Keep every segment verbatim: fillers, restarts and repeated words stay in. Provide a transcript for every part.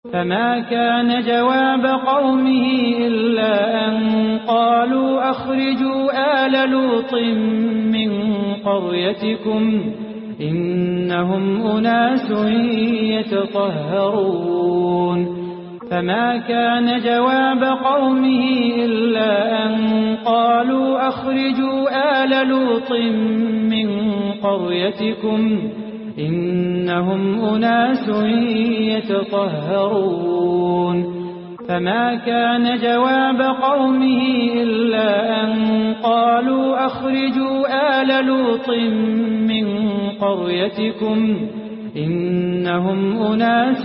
فما كان جواب قومه إلا أن قالوا أخرجوا آل لوط من قريتكم إنهم أناس يتطهرون فما كان جواب قومه إلا أن قالوا أخرجوا آل لوط من قريتكم إنهم أناس يتطهرون فما كان جواب قومه إلا أن قالوا أخرجوا آل لوط من قريتكم إنهم أناس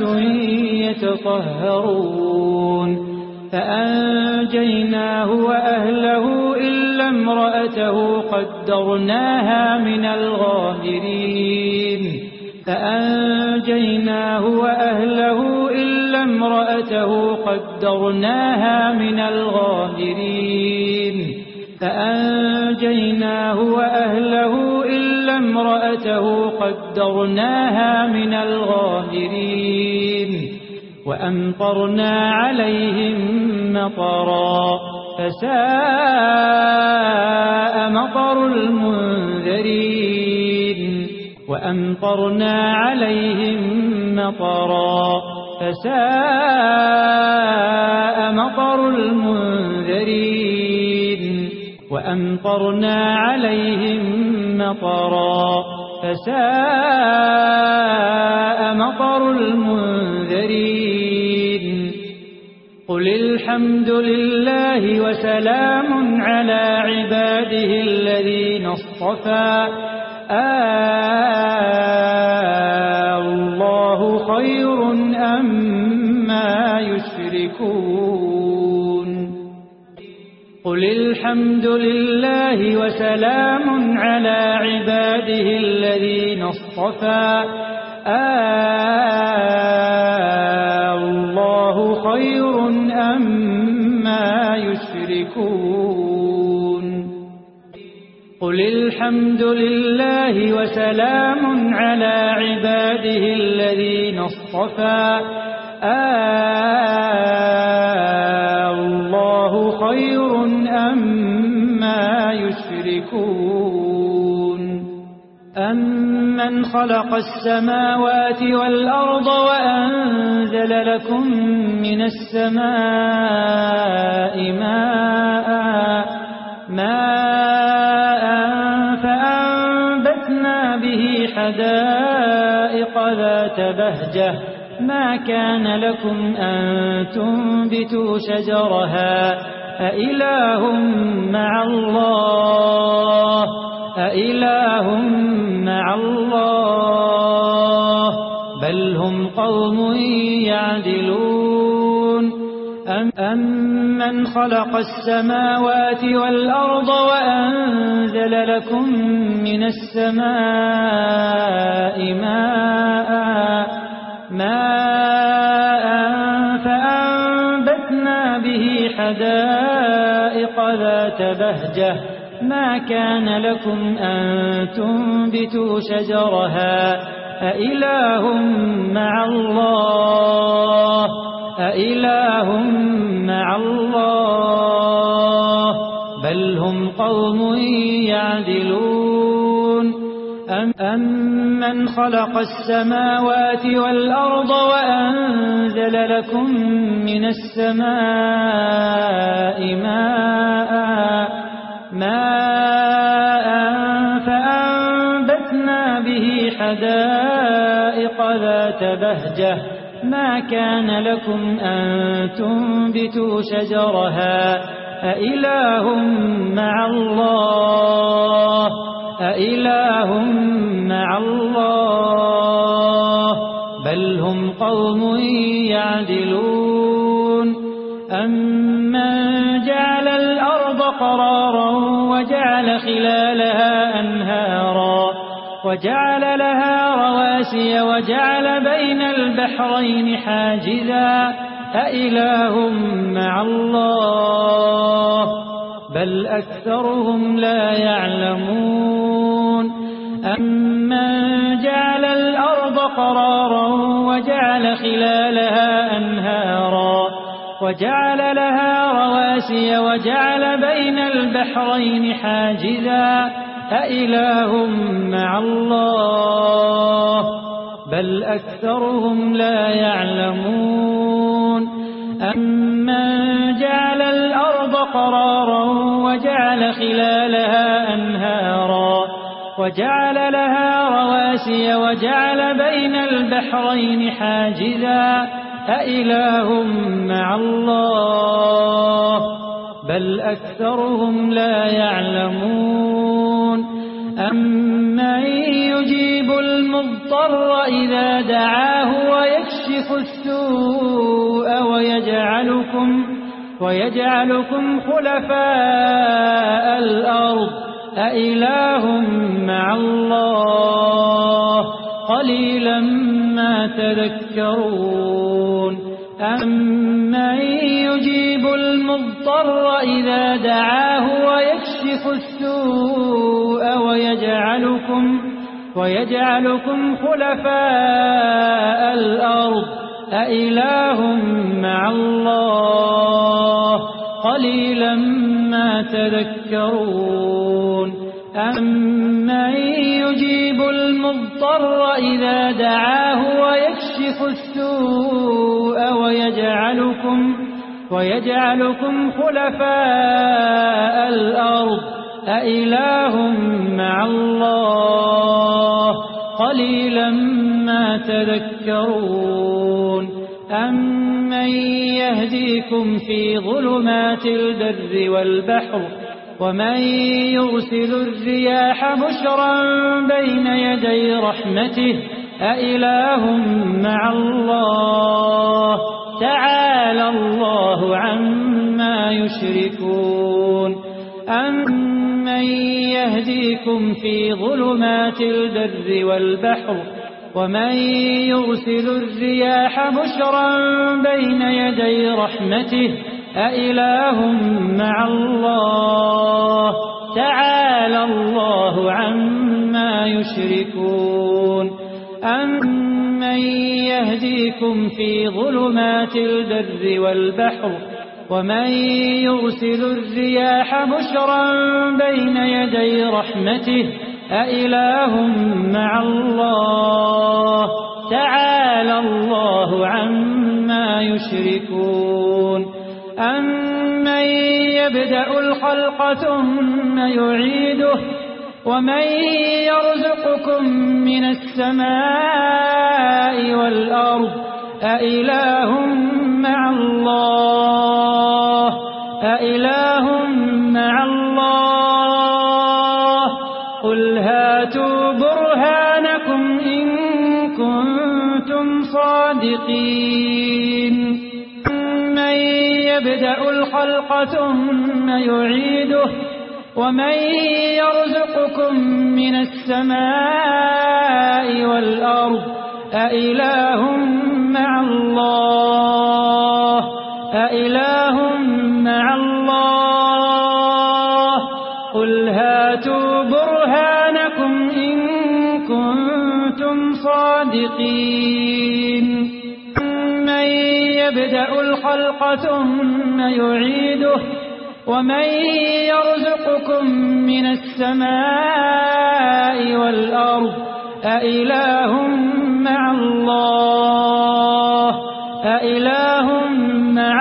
يتطهرون فأنجيناه وأهله إلا امرأته قدرناها من الغابرين فأنجيناه وأهله إلا امرأته قدرناها من الغابرين فأنجيناه وأهله إلا امرأته قدرناها من الغابرين وأمطرنا عليهم مطرا فساء مطر المنذرين وأمطرنا عليهم مطرا فساء مطر المنذرين وأمطرنا عليهم مطرا فساء مطر المنذرين قل الحمد لله وسلام على عباده الذين اصطفى الله خير أما يشركون قل الحمد لله وسلام على عباده الذين اصطفى الله خير أما يشركون قل الحمد لله وسلام على عباده الذين اصطفى الله خير أما يشركون أمن خلق السماوات والأرض وأنزل لكم من السماء ماء ماء فأنبتنا به حدائق ذات بهجة ما كان لكم أن تنبتوا شجرها أإله مع الله أإله مع الله بل هم قوم يعدلون أمن خلق السماوات والأرض وأنزل لكم من السماء ماء ماء فأنبتنا به حدائق ذات بهجة ما كان لكم أن تنبتوا شجرها أإله مع الله أإله مع الله بل هم قوم يعدلون أمن خلق السماوات والأرض وأنزل لكم من السماء ماء ماء فأنبتنا به حدائق ذات بهجة ما كان لكم أن تنبتوا شجرها أإله مع الله أإله مع الله بل هم قوم يعدلون أمن جعل الأرض قرارا وجعل خلالها أنهارا وجعل لها رواسي وجعل بين البحرين حاجزا أإله مع الله بل أكثرهم لا يعلمون أمن جعل الأرض قرارا وجعل خلالها أنهارا وجعل لها رواسي وجعل بين البحرين حاجزا أإله مع الله بل أكثرهم لا يعلمون أمن جعل الأرض قرارا وجعل خلالها أنهارا وجعل لها رواسي وجعل بين البحرين حاجزا أإله مع الله بل أكثرهم لا يعلمون أمن يجيب المضطر إذا دعاه ويكشف السوء ويجعلكم, ويجعلكم خلفاء الأرض أإله مع الله قليلا ما تذكرون أمن يجيب المضطر إذا دعاه ويكشف السوء ويجعلكم, ويجعلكم خلفاء الأرض أإله مع الله قليلا ما تذكرون أمن يجيب المضطر إذا دعاه ويكشف السوء ويجعلكم, ويجعلكم خلفاء الأرض أإله مع الله قليلا ما تذكرون أمن يهديكم في ظلمات البر والبحر ومن يرسل الرياح بشرا بين يدي رحمته أإله مع الله تعالى الله عما يشركون أمن يهديكم في ظلمات البر والبحر ومن يرسل الرياح بشرا بين يدي رحمته أإله مع الله تعالى الله عما يشركون أمن يهديكم في ظلمات البر والبحر ومن يرسل الرياح بشرا بين يدي رحمته أإله مع الله تعالى الله عما يشركون أمن يبدأ الخلق ثم يعيده ومن يرزقكم من السماء والأرض أإله مع الله أإله مع الله قل هاتوا برهانكم إن كنتم صادقين من يبدأ الخلق ثم يعيده ومن يرزقكم من السماء والأرض أإله مع الله أإله مع الله قل هاتوا برهانكم إن كنتم صادقين من يبدأ الخلق ثم يعيده ومن يرزقكم من السماء والأرض أإله مع الله أإله مع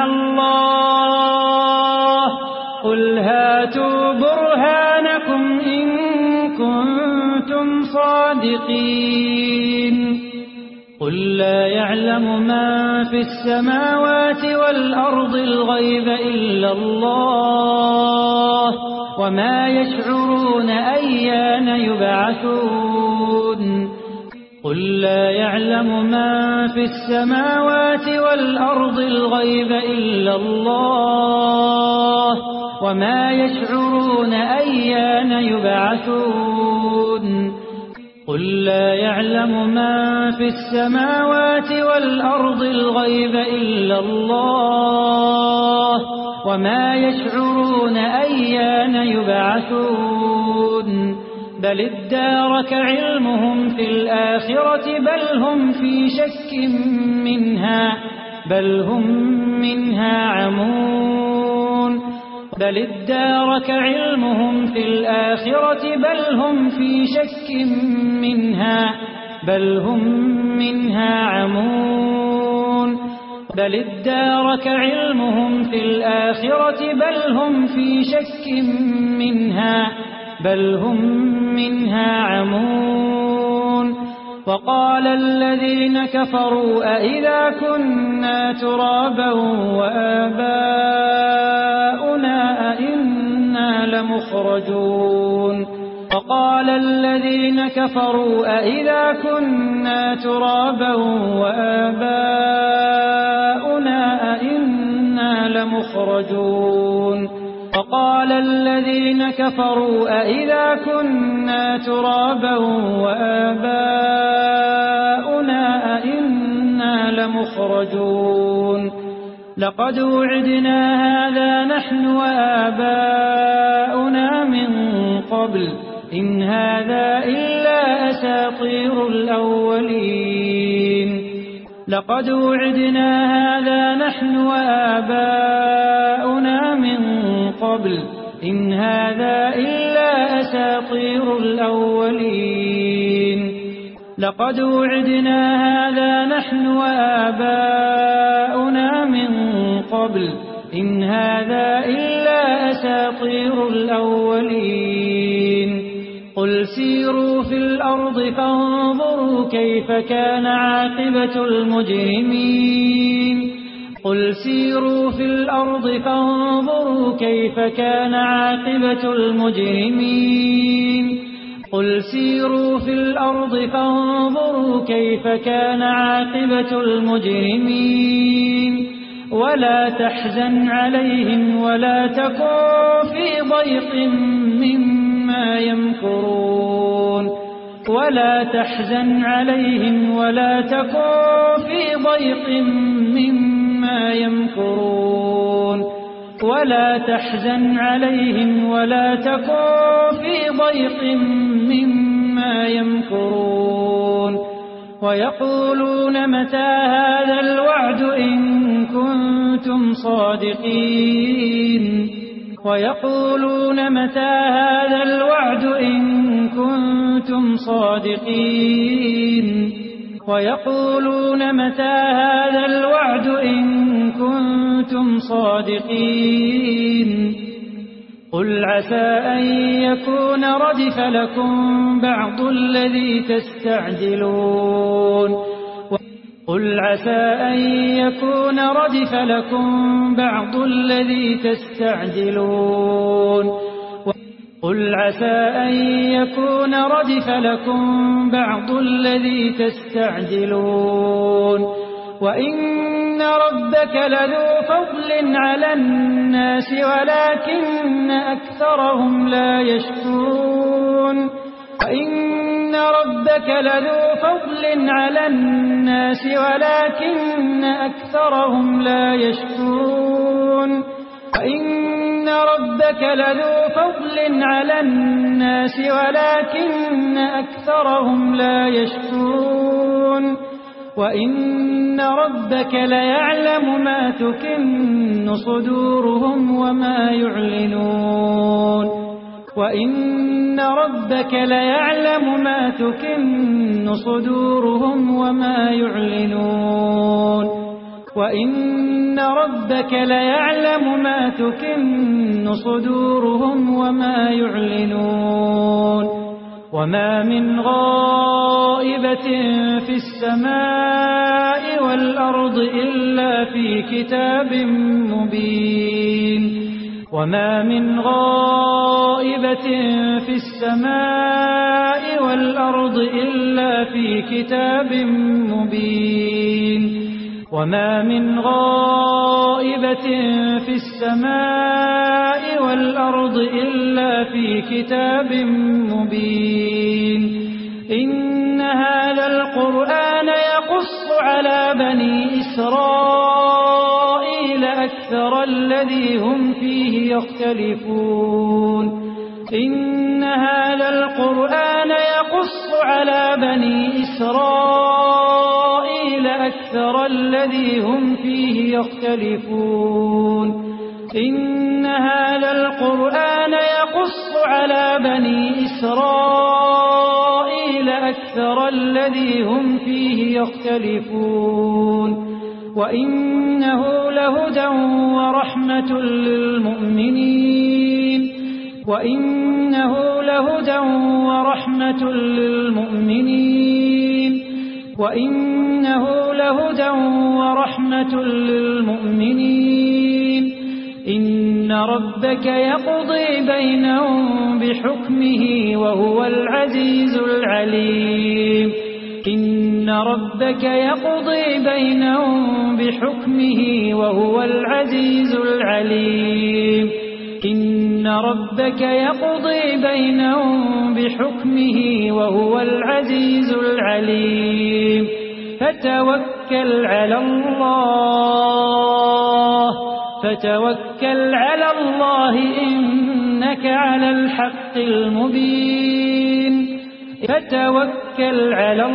الله قل هاتوا برهانكم إن كنتم صادقين قل لا يعلم من في السماوات والأرض الغيب إلا الله وما يشعرون أيان يبعثون قل لا يعلم من في السماوات والأرض الغيب إلا الله وما يشعرون أيان يبعثون قل لا يعلم من في السماوات والأرض الغيب إلا الله وما يشعرون أيان يبعثون بل ادارك علمهم في الآخرة بل هم في شك منها بل هم منها عمون بل ادارك علمهم في الآخرة بل هم في شك منها بل هم منها عمون بل ادارك علمهم في الآخرة بل هم في شك منها بل هم منها عمون وقال الذين كفروا أئذا كنا ترابا وآباؤنا أئنا لمخرجون وقال الذين كفروا أئذا كنا ترابا وآباؤنا أئنا لمخرجون وقال الذين كفروا أئذا كنا ترابا وآباؤنا أئنا لمخرجون لقد وعدنا هذا نحن وآباؤنا من قبل إن هذا إلا أساطير الأولين لقد وعدنا هذا نحن وآباؤنا من قبل إن هذا إلا أساطير الأولين لقد وعدنا هذا نحن وآباؤنا من قبل إن هذا إلا أساطير الأولين قل سيروا في الأرض فانظروا كيف كان عاقبة المجرمين قل سيروا في الأرض فانظروا كيف كان عاقبة المجرمين قل سيروا في الأرض فانظروا كيف كان عاقبة المجرمين ولا تحزن عليهم ولا تكن في ضيق مما يمكرون ولا تحزن عليهم ولا تكن في ضيق مما يمكرون ولا تحزن عليهم ولا تكن في ضيق مما يمكرون ويقولون متى هذا الوعد إن كنتم صادقين ويقولون متى هذا الوعد إن كنتم صادقين ويقولون متى هذا الوعد إن كنتم صادقين قل عسى أن يكون ردف لكم بعض الذي تستعجلون قل عسى أن يكون ردف لكم بعض الذي تستعجلون قل عسى أن يكون ردف لكم بعض الذي تستعجلون وإن ربك لذو فضل على الناس ولكن أكثرهم لا يشكرون وإن ربك لذو فضل على الناس ولكن أكثرهم لا يشكرون وإن ربك لذو فضل على الناس ولكن أكثرهم لا يشكرون وإن ربك ليعلم ما تكن صدورهم وما يعلنون وإن ربك ليعلم ما تكن صدورهم وما يعلنون وإن ربك ليعلم ما تكن صدورهم وما يعلنون وما من غائبة في السماء والأرض إلا في كتاب مبين وما من غائبة في السماء والأرض إلا في كتاب مبين وما من غائبة في السماء والأرض إلا في كتاب مبين إن هذا القرآن يقص على بني إسرائيل أكثر الذي هم فيه يختلفون إن هذا القرآن يقص على بني إسرائيل أكثر أكثر الذي هم فيه يختلفون إن هذا القرآن يقص على بني إسرائيل أكثر الذي هم فيه يختلفون وإنه لهدى ورحمة للمؤمنين وإنه لهدى ورحمة للمؤمنين وإنه لهدى ورحمة للمؤمنين إن ربك يقضي بينهم بحكمه وهو العزيز العليم إن ربك يقضي بينهم بحكمه وهو العزيز العليم إن ربك يقضي بينهم بحكمه وهو العزيز العليم فتوكل على الله فتوكل على الله إنك على الحق المبين فتوكل على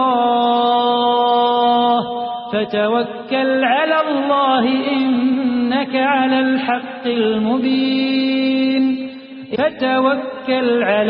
الله فتوكل على الله إنك على الحق المبين فتوكل على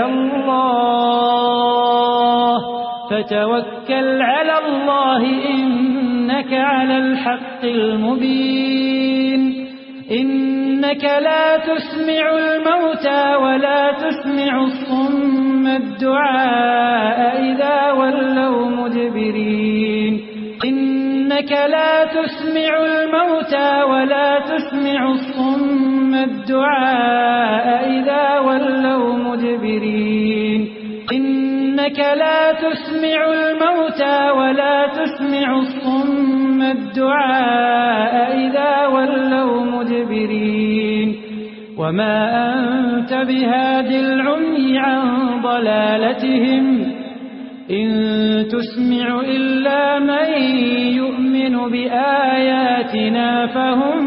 الله فتوكل على الله إنك على الحق المبين إنك لا تسمع الموتى ولا تسمع الصم الدعاء إذا ولوا مدبرين إنك لا تسمع الموتى ولا تسمع الصم الدعاء إذا ولوا مدبرين إنك لا تسمع الموتى ولا تسمع الصم الدعاء إذا ولوا مدبرين وما أنت بهاد العمي عن ضلالتهم إن تسمع إلا من يؤمن بآياتنا فهم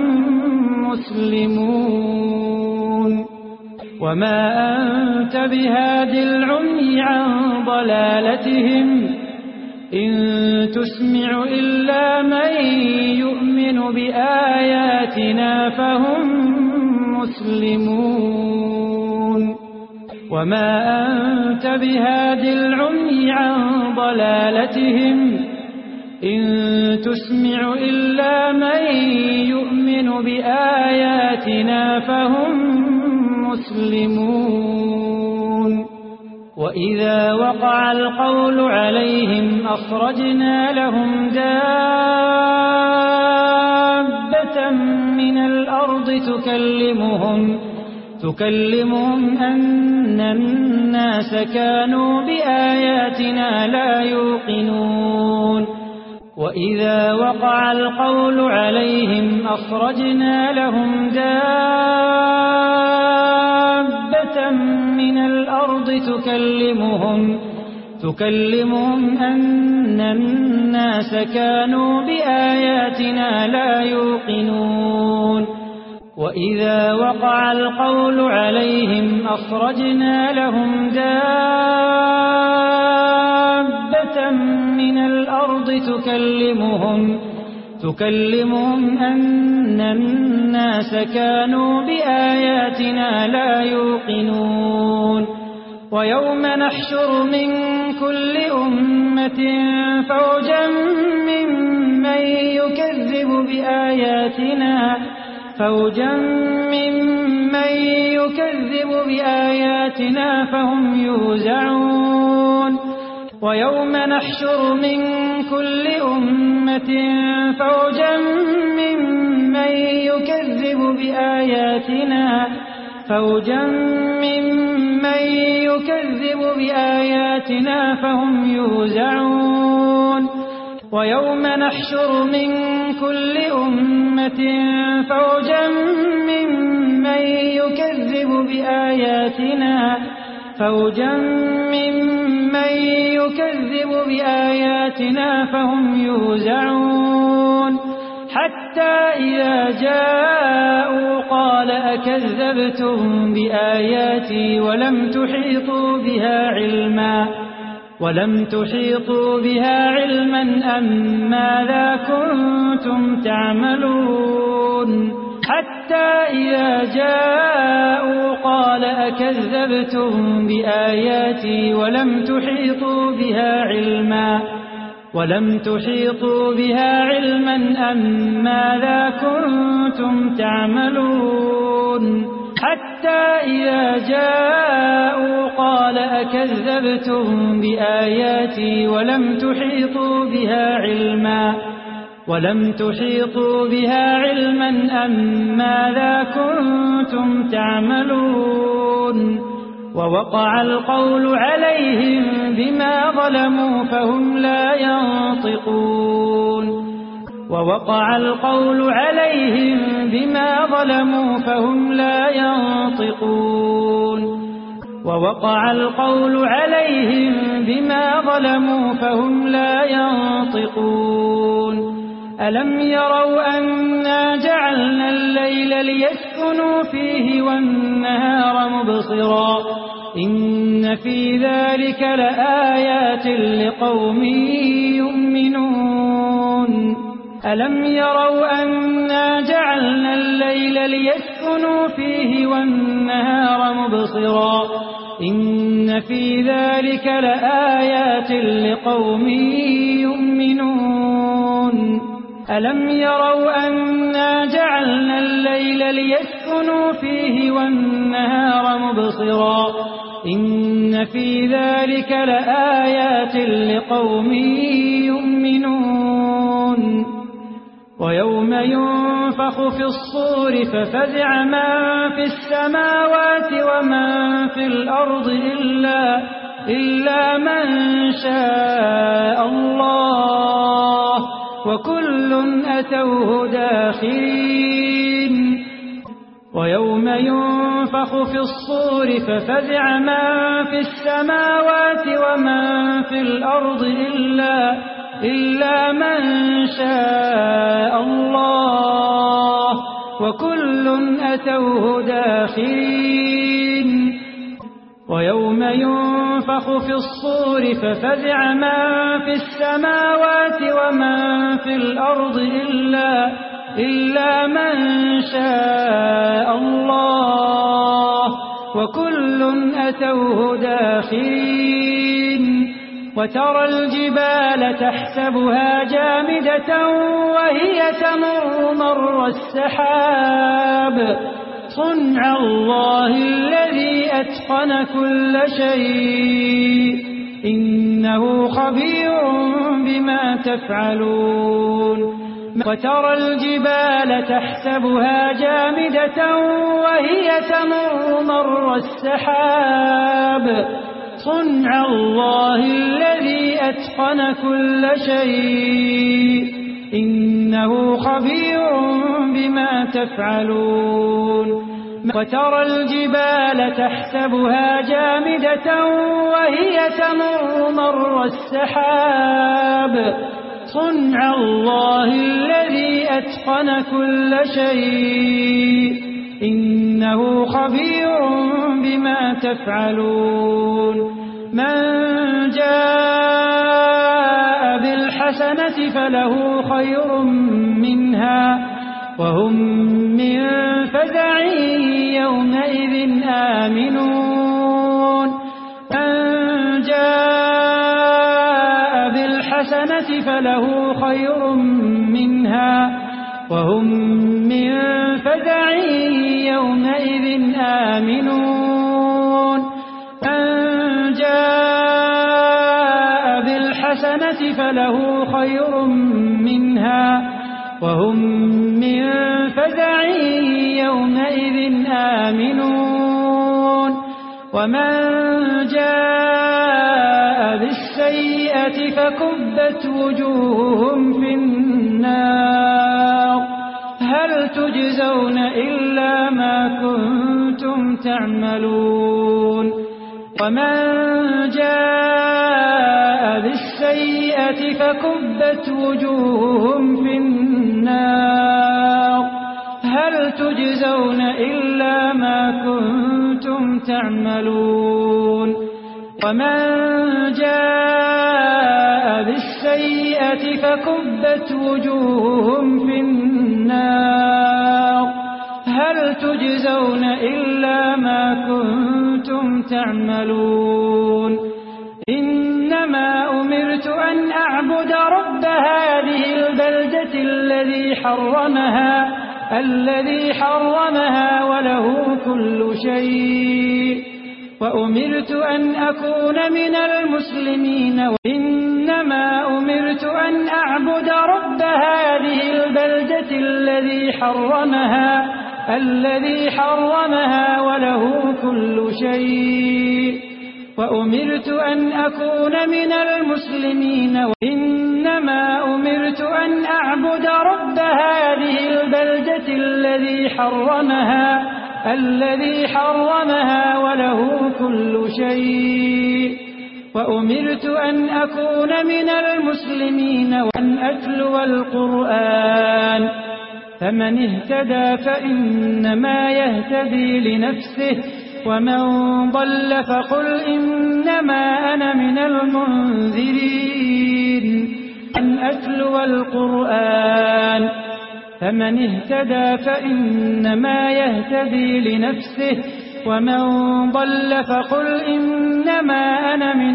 مسلمون وما أنت بهاد العمي عن ضلالتهم إن تسمع إلا من يؤمن بآياتنا فهم مسلمون وما أنت بهاد العمي عن ضلالتهم إن تسمع إلا من يؤمن بآياتنا فهم مسلمون وإذا وقع القول عليهم أخرجنا لهم دابة من الأرض تكلمهم تكلمهم أن الناس كانوا بآياتنا لا يوقنون وإذا وقع القول عليهم أخرجنا لهم دابة من الأرض تكلمهم تكلمهم أن الناس كانوا بآياتنا لا يوقنون وإذا وقع القول عليهم أخرجنا لهم دابة من الأرض تكلمهم تكلمهم أن الناس كانوا بآياتنا لا يوقنون ويوم نحشر من كل أمة فوجا ممن يكذب بآياتنا فوجا ممن يكذب بآياتنا فهم يوزعون ويوم نحشر من كل أمة فوجا ممن يكذب بآياتنا فوجا ممن يكذب بآياتنا فهم يوزعون ويوم نحشر من كل أمة فوجا ممن يكذب بآياتنا فوجا ممن يكذب بآياتنا فهم يوزعون حتى إذا جاءوا قال أكذبتم بآياتي ولم تحيطوا بها علما ولم تحيطوا بها علما أم ماذا كنتم تعملون حتى إذا جاءوا قال أكذبتم بآياتي ولم تحيطوا بها علما ولم تحيطوا بها علما أم ماذا كنتم تعملون حتى إذا جاءوا قال أكذبتم بآياتي ولم تحيطوا بها علما ولم تحيطوا بها علما أم ماذا كنتم تعملون ووقع القول عليهم بما ظلموا فهم لا ينطقون ووقع القول عليهم بما ظلموا فهم لا ينطقون ووقع القول عليهم بما ظلموا فهم لا ينطقون ألم يروا أنا جعلنا الليل ليسكنوا فيه والنهار مبصرا إن في ذلك لآيات لقوم يؤمنون ألم يروا أنا جعلنا الليل ليسكنوا فيه والنهار مبصرا إن في ذلك لآيات لقوم يؤمنون ألم يروا أنا جعلنا الليل ليسكنوا فيه والنهار مبصرا إن في ذلك لآيات لقوم يؤمنون ويوم ينفخ في الصور ففزع من في السماوات ومن في الأرض إلا, إلا من شاء الله وكل أتوه داخرين ويوم ينفخ في الصور ففزع من في السماوات ومن في الأرض إلا, إلا من شاء الله وكل أتوه داخرين ويوم ينفخ في الصور ففزع من في السماوات ومن في الأرض إلا, إلا من شاء الله وكل أتوه داخرين وترى الجبال تحسبها جامدة وهي تمر مر السحاب صنع الله الذي أتقن كل شيء إنه خبير بما تفعلون وترى الجبال تحسبها جامدة وهي تمر مر السحاب صنع الله الذي أتقن كل شيء إنه خبير بما تفعلون وترى الجبال تحسبها جامدة وهي تمر مر السحاب صنع الله الذي أتقن كل شيء إنه خبير بما تفعلون من جاء بالحسنة فله خير منها وهم من فزع يومئذ آمنون من جاء بالحسنة فله خير منها وهم من فزع يومئذ آمنون من جاء بالحسنة فله خير منها وهم من فزع يومئذ آمنون ومن جاء بالسيئة فكبت وجوههم في النار هل تجزون إلا ما كنتم تعملون ومن جاء بالسيئة فكبت وجوههم في النار هل تجزون إلا ما كنتم تعملون ومن جاء بالسيئة فكبت وجوههم في النار هل تجزون إلا ما كنتم تعملون إنما أمرت أن أعبد رب هذه البلدة الذي حرمها الذي حرمها وله كل شيء وأمرت أن أكون من المسلمين إنما أمرت أن أعبد رب هذه البلدة الذي حرمها الذي حرمها وله كل شيء وأمرت أن أكون من المسلمين إنما أمرت أن أعبد رب هذه البلدة الذي حرمها الذي حرمها وله كل شيء وأمرت أن أكون من المسلمين وأن أتلو القرآن فمن اهتدى فإنما يهتدي لنفسه ومن ضل فقل إنما أنا من المنذرين أن أتلو القرآن فمن اهتدى فإنما يهتدي لنفسه ومن ضل فقل إنما أنا من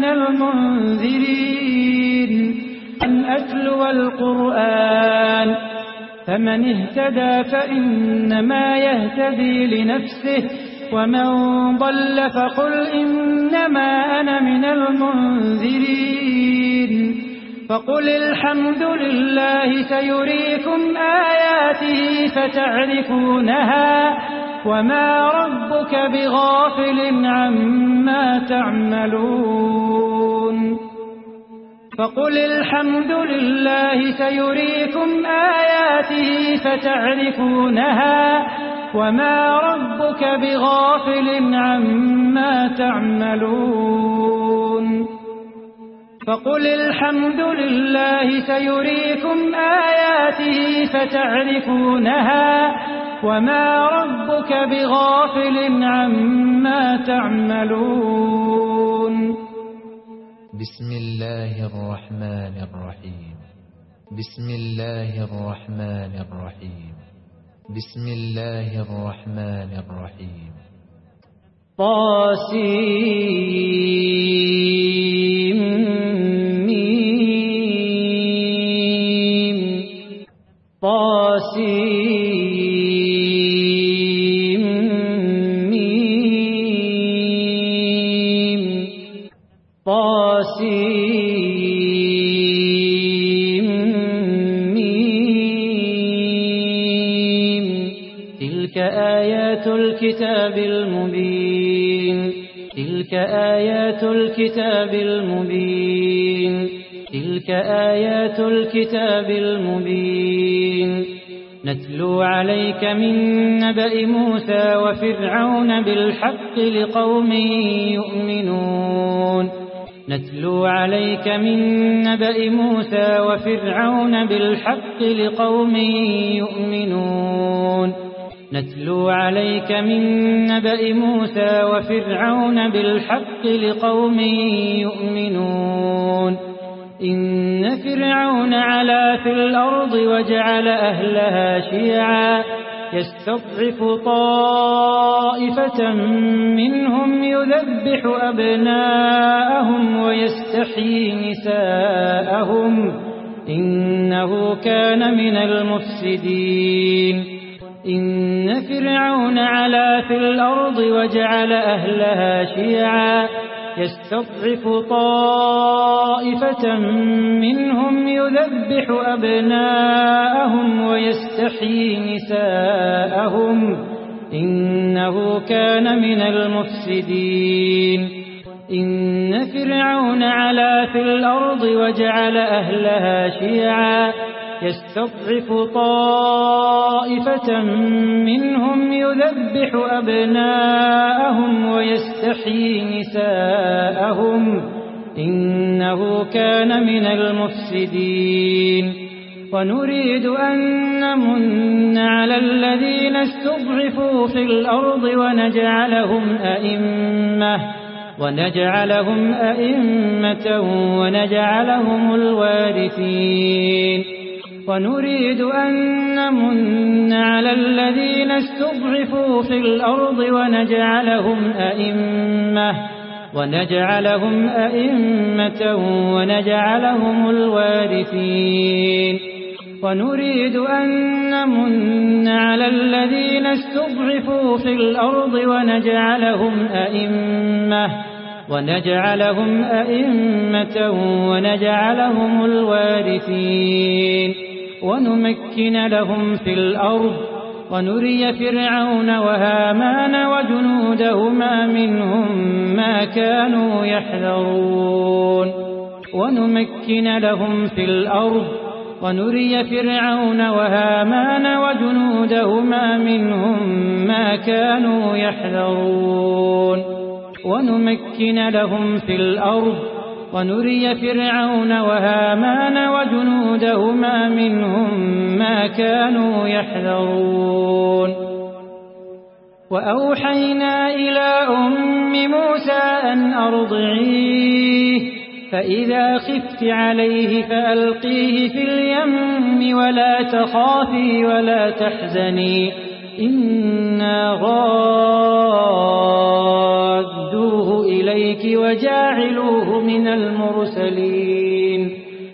المنذرين أن أتلو القرآن فمن اهتدى فإنما يهتدي لنفسه ومن ضل فقل إنما أنا من المنذرين فقل الحمد لله سيريكم آياته فتعرفونها وما ربك بغافل عما تعملون فقل الحمد لله سيريكم آياته فتعرفونها وما ربك بغافل عما تعملون فقل الحمد لله سيريكم آياته فتعرفونها وما ربك بغافل عما تعملون بسم الله الرحمن الرحيم بسم الله الرحمن الرحيم بسم الله الرحمن الرحيم طاسيم ميم طاسيم ميم طاسيم ميم تلك آيات الكتاب المبين تلك آيات الكتاب المبين تلك آيات الكتاب المبين نتلو عليك من نبأ موسى وفرعون بالحق لقوم يؤمنون نتلو عليك من نبأ موسى وفرعون بالحق لقوم يؤمنون نتلو عليك من نبأ موسى وفرعون بالحق لقوم يؤمنون إن فرعون علا في الأرض وجعل أهلها شيعا يستضعف طائفة منهم يذبح أبناءهم ويستحيي نساءهم إنه كان من المفسدين إن فرعون علا في الأرض وجعل أهلها شيعا يستضعف طائفة منهم يذبح أبناءهم ويستحيي نساءهم إنه كان من المفسدين إن فرعون علا في الأرض وجعل أهلها شيعا يستضعف طائفة منهم يذبح أبناءهم ويستحيي نساءهم إنه كان من المفسدين ونريد أن نمن على الذين استضعفوا في الأرض ونجعلهم أئمة ونجعلهم أئمة ونجعلهم الوارثين ونريد أن نمن على الذين استضعفوا في الأرض ونجعلهم أئمة ونجعلهم أئمة ونجعلهم الوارثين ونريد أن نمن على الذين استضعفوا في الأرض ونجعلهم أئمة ونجعلهم أئمة ونجعلهم الوارثين ونمكن لهم في الأرض ونري فرعون وهامان وجنودهما منهم ما كانوا يحذرون ونمكن لهم في الأرض ونري فرعون وهامان وجنودهما منهم ما كانوا يحذرون ونمكن لهم في الأرض ونري فرعون وهامان وجنودهما منهم ما كانوا يحذرون وأوحينا إلى أم موسى أن أرضعيه فإذا خفت عليه فألقيه في اليم ولا تخافي ولا تحزني إنا غادوه إليك وجاعلوه من المرسلين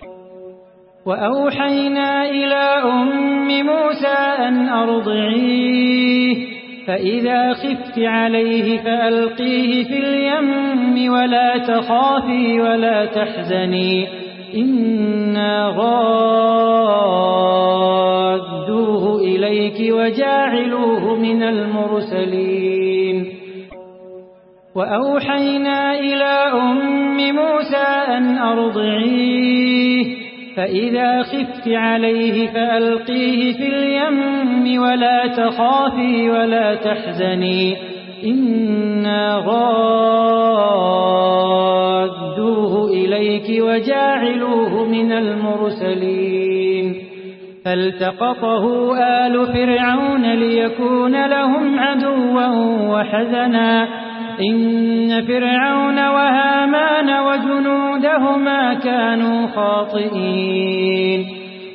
وأوحينا إلى أم موسى أن أرضعيه فإذا خفت عليه فألقيه في اليم ولا تخافي ولا تحزني إنا غادوه إليك وجاعلوه من المرسلين وأوحينا إلى أم موسى أن أرضعيه فإذا خفت عليه فألقيه في اليم ولا تخافي ولا تحزني إنا غادوه إليك وجاعلوه من المرسلين فالتقطه آل فرعون ليكون لهم عدوا وحزنا إن فرعون وهامان وجنودهما كانوا خاطئين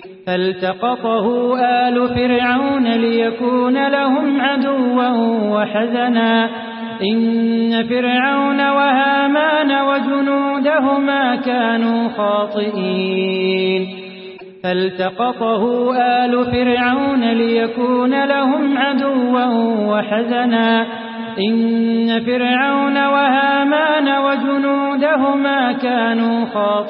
فالتقطه آل فرعون ليكون لهم عدوا وحزنا إن فرعون وهامان وجنودهما كانوا خاطئين فالتقطه آل فرعون ليكون لهم عدوا وحزنا إن فرعون وهامان وجنودهما كانوا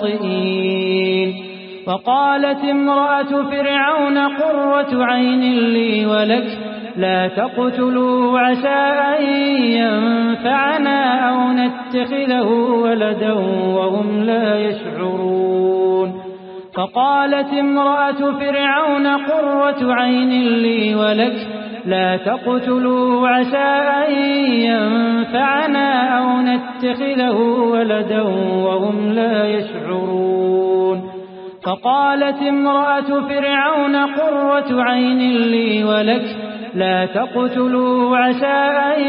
خاطئين وقالت امرأة فرعون قرة عين لي ولك لا تقتلوا عسى أن ينفعنا أو نتخذه ولدا وهم لا يشعرون فقالت امرأة فرعون قرة عين لي ولك لا تقتلوا عسى أن ينفعنا أو نتخذه ولدا وهم لا يشعرون فقالت امرأة فرعون قرة عين لي ولك لا تقتلوا عسى أن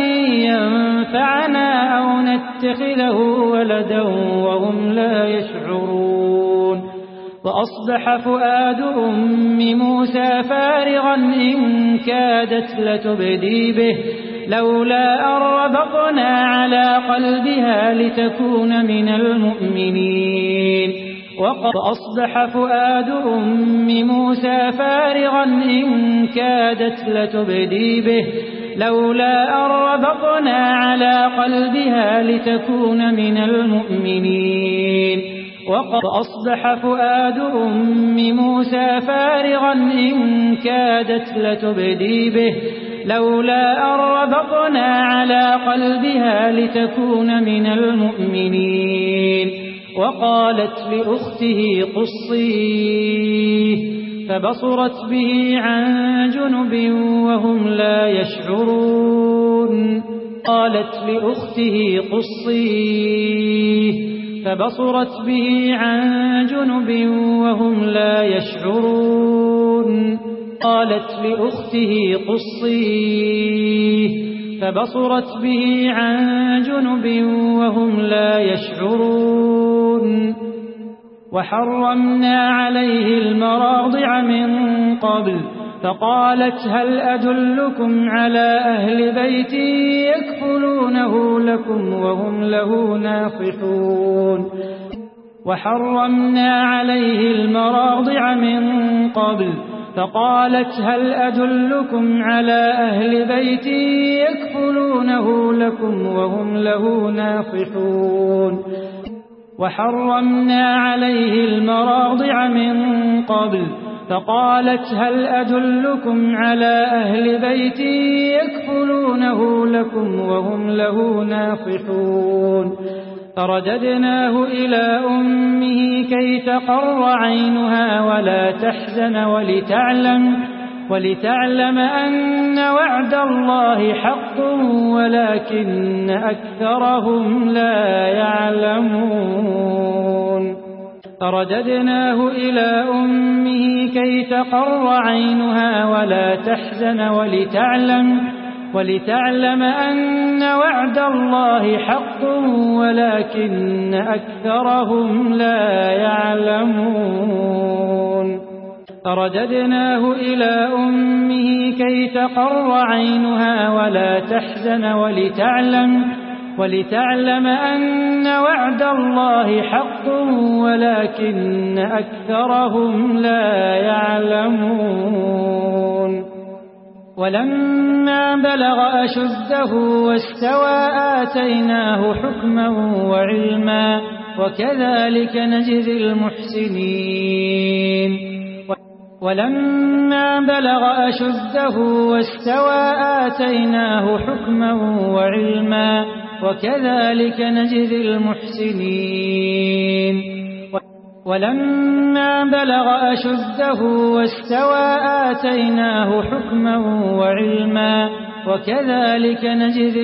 ينفعنا أو نتخذه ولدا وهم لا يشعرون وأصبح فؤاد أم موسى فارغا إن كادت لتبدي به لولا أن ربطنا على قلبها لتكون من المؤمنين وأصبح فؤاد أم موسى فارغا إن كادت لتبدي به لولا أن ربطنا على قلبها لتكون من المؤمنين وأصبح فؤاد أم موسى فارغا إن كادت لتبدي به لولا أن ربطنا على قلبها لتكون من المؤمنين وقالت لأخته قصيه فبصرت به عن جنب وهم لا يشعرون قالت لأخته قصيه فبصرت به عن جنب وهم لا يشعرون قالت لأخته قصيه فبصرت به عن جنب وهم لا يشعرون وحرمنا عليه المراضع من قبل فقالت هل أدلكم على أهل بيت يكفلونه لكم وهم له ناصحون وحرمنا عليه المراضع من قبل فقالت هل أدلكم على أهل بيت يكفلونه لكم وهم له ناصحون وحرمنا عليه المراضع من قبل فقالت هل أدلكم على أهل بيت يكفلونه لكم وهم له ناصحون فرددناه إلى أمه كي تقر عينها ولا تحزن ولتعلم, ولتعلم أن وعد الله حق ولكن أكثرهم لا يعلمون فرددناه إلى أمه كي تقر عينها ولا تحزن ولتعلم, ولتعلم أن وعد الله حق ولكن أكثرهم لا يعلمون فرددناه إلى أمه كي تقر عينها ولا تحزن ولتعلم, ولتعلم أن وعد الله حق ولكن أكثرهم لا يعلمون ولما بلغ أشده واستوى آتيناه حكما وعلما وكذلك نجزي المحسنين ولما بلغ أشده واستوى آتيناه حكما وعلما وكذلك نجزي المحسنين ولما بلغ أشده واستوى آتيناه حكما وعلما وكذلك نجزي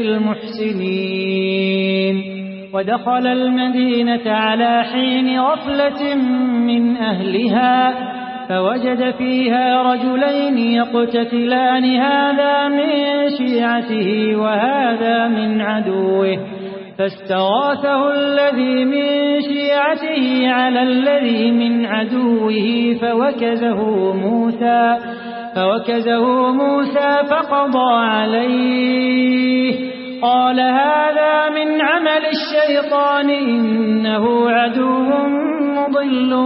المحسنين ودخل المدينة على حين غفلة من أهلها فوجد فيها رجلين يقتتلان هذا من شيعته وهذا من عدوه فاستغاثه الذي من شيعته على الذي من عدوه فوكزه موسى فوكزه موسى فقضى عليه قال هذا من عمل الشيطان إنه عدو مضل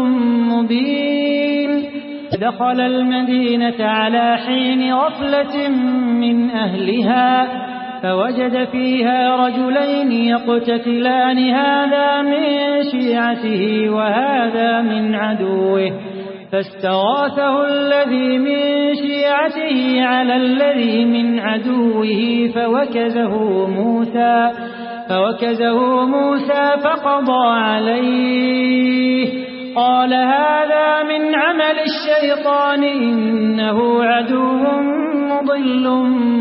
مبين دخل المدينة على حين غفلة من أهلها فوجد فيها رجلين يقتتلان هذا من شيعته وهذا من عدوه فاستغاثه الذي من شيعته على الذي من عدوه فوكزه موسى فوكزه موسى فقضى عليه قال هذا من عمل الشيطان إنه عدو مضل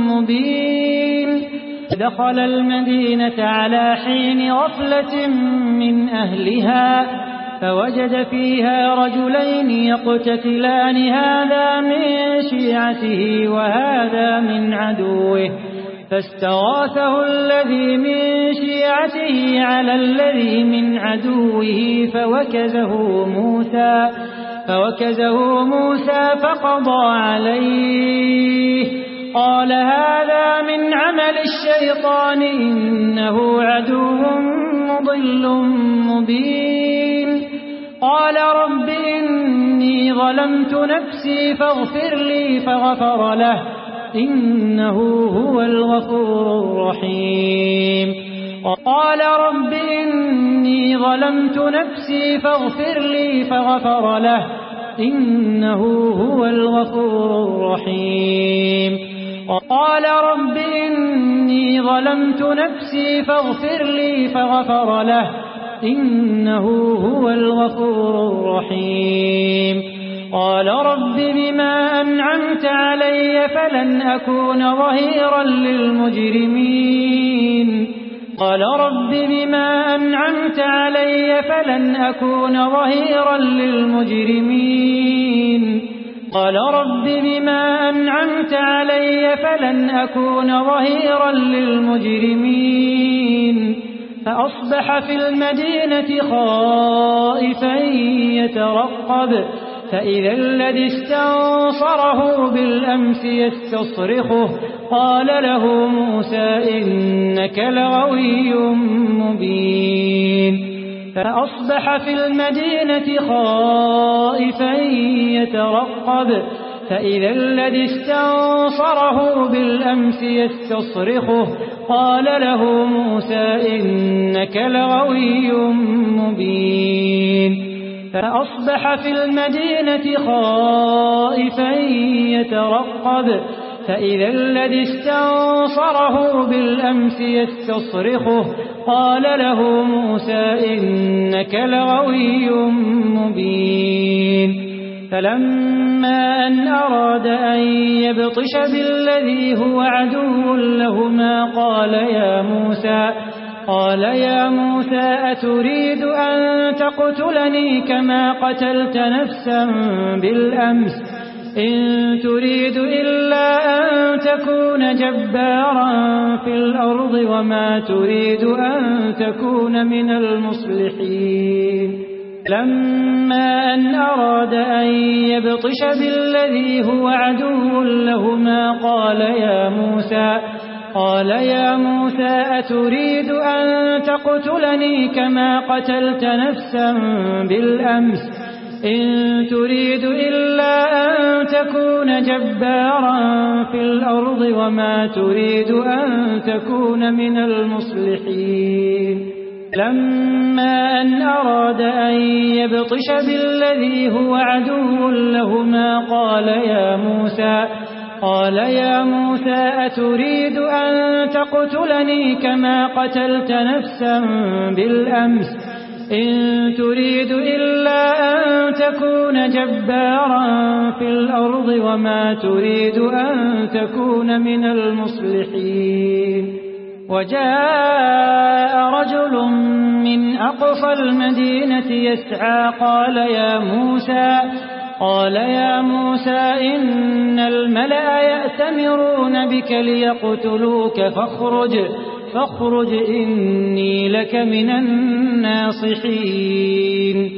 مبين دخل المدينة على حين غفلة من أهلها فوجد فيها رجلين يقتتلان هذا من شيعته وهذا من عدوه فاستغاثه الذي من شيعته على الذي من عدوه فوكزه موسى فوكزه موسى فقضى عليه قال هذا من عمل الشيطان إنه عدو مضل مبين قال رب إني ظلمت نفسي فاغفر لي فغفر له إنه هو الغفور الرحيم قال رب إني ظلمت نفسي فاغفر لي فغفر له إنه هو الغفور الرحيم قال رب إني ظلمت نفسي فاغفر لي فغفر له إنه هو الغفور الرحيم قال رب بما أنعمت علي فلن أكون ظهيرا للمجرمين قال رب بما أنعمت علي فلن أكون ظهيرا للمجرمين قال رب بما أنعمت علي فلن أكون ظهيرا للمجرمين فأصبح في المدينة خائفا يترقب فإذا الذي استنصره بالأمس يستصرخه قال له موسى إنك لغوي مبين فأصبح في المدينة خائفا يترقب فإذا الذي استنصره بالأمس يستصرخه قال له موسى إنك لغوي مبين فأصبح في المدينة خائفا يترقب فإذا الذي استنصره بالأمس يستصرخه قال له موسى إنك لغوي مبين فلما أن أراد أن يبطش بالذي هو عدو لهما قال يا موسى قال يا موسى أتريد أن تقتلني كما قتلت نفسا بالأمس إن تريد إلا أن تكون جبارا في الأرض وما تريد أن تكون من المصلحين لما أن أراد أن يبطش بالذي هو عدو لهما قال يا موسى قال يا موسى أتريد أن تقتلني كما قتلت نفسا بالأمس إن تريد إلا أن تكون جبارا في الأرض وما تريد أن تكون من المصلحين لما أن أراد أن يبطش بالذي هو عدو لهما قال يا موسى قال يا موسى أتريد أن تقتلني كما قتلت نفسا بالأمس إن تريد إلا أن تكون جبارا في الأرض وما تريد أن تكون من المصلحين وجاء رجل من أقصى المدينة يسعى قال يا موسى قال يا موسى إن الملأ يأتمرون بك ليقتلوك فاخرج فاخرج إني لك من الناصحين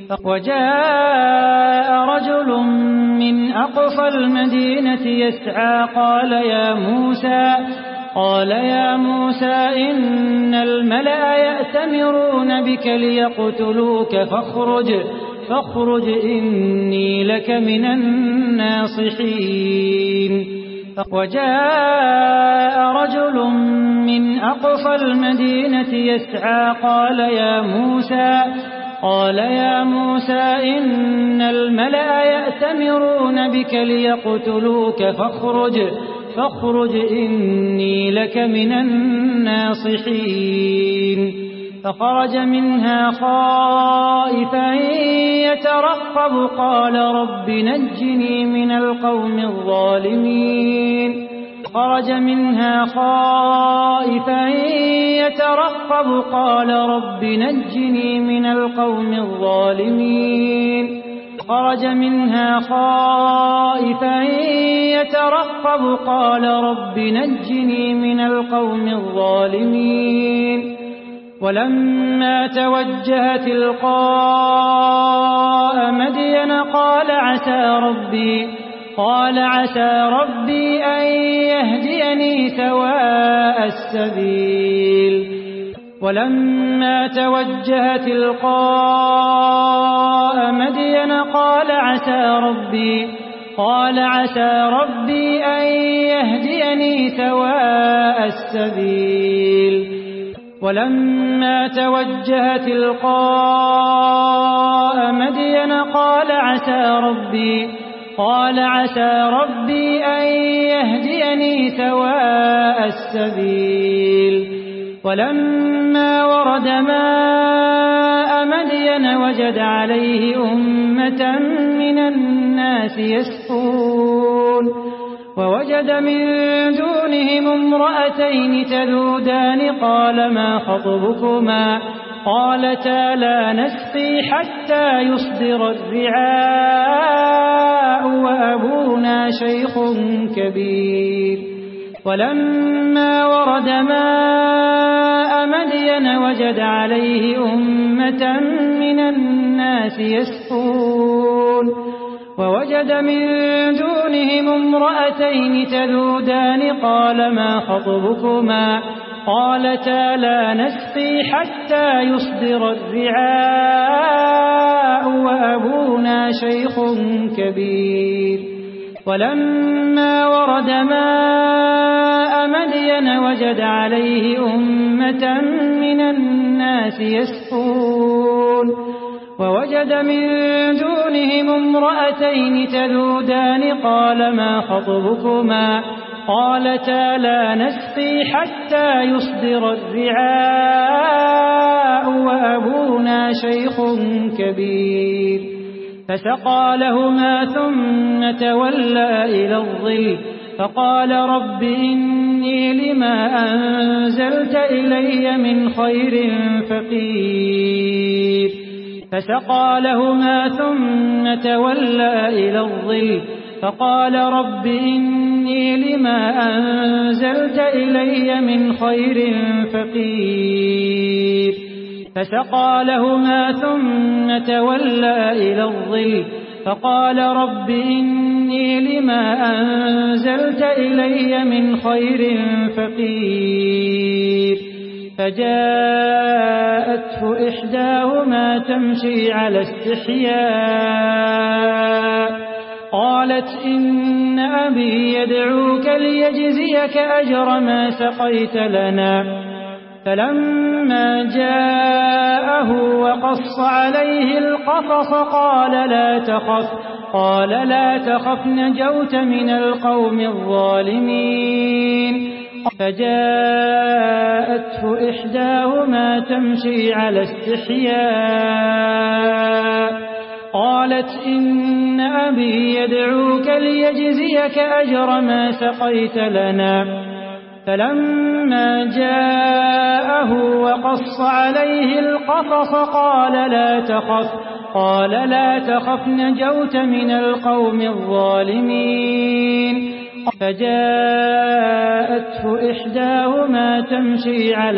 وجاء رجل من أقصى المدينة يسعى قال يا موسى قال يا موسى إن الملأ يأتمرون بك ليقتلوك فاخرج فاخرج إني لك من الناصحين وجاء رجل من أقصى المدينة يسعى قال يا موسى قال يا موسى إن الملأ يأتمرون بك ليقتلوك فاخرج فاخرج إني لك من الناصحين فخرج منها خائفا يترقب قال رب نجني من القوم الظالمين خرج منها خائفا يترقب قال رب نجني من القوم الظالمين خرج منها خائفا يترقب قال رب نجني من القوم الظالمين ولما توجه تلقاء مدين قال عسى ربي قال عسى ربي أن يهديني سواء السبيل ولما توجه تلقاء مدين قال عسى ربي قال عسى ربي أن يهديني سواء السبيل ولما توجه تلقاء مدين قال عسى ربي قال عسى ربي أن يهديني سواء السبيل ولما ورد ماء مدين وجد عليه أمة من الناس يسقون ووجد من دونهم امرأتين تذودان قال ما خطبكما قالتا لا نسقي حتى يصدر الرعاء وأبونا شيخ كبير. ولما ورد ماء مدين وجد عليه أمة من الناس يسقون ووجد من دونهم امرأتين تذودان قال ما خطبكما قالتا لا نسقي حتى يصدر الرعاء وأبونا شيخ كبير. ولما ورد ماء مدين وجد عليه أمة من الناس يسقون ووجد من دونهم امرأتين تذودان قال ما خطبكما قالتا لا نسقي حتى يصدر الرعاء وأبونا شيخ كبير. فسقى لهما ثم تولى إلى الظل فقال رب إني لما أنزلت إلي من خير فقير. فسقى لهما ثم تولى إلى الظل فقال رب إني لما أنزلت إلي من خير فقير. فسقى لهما ثم تولى إلى الظل فقال رب إني لما أنزلت إلي من خير فقير. فجاءته إحداهما تمشي على استحياء قالت إن أبي يدعوك ليجزيك أجر ما سقيت لنا. فلما جاءه وقص عليه القصص قال لا تخف قال لا تخف نجوت من القوم الظالمين. فجاءته إحداهما تمشي على استحياء قالت إن أبي يدعوك ليجزيك أجر ما سقيت لنا. فلما جاءه وقص عليه القصص قال لا تخف قال لا تخف نجوت من القوم الظالمين. فجاءته إحداهما تمشي على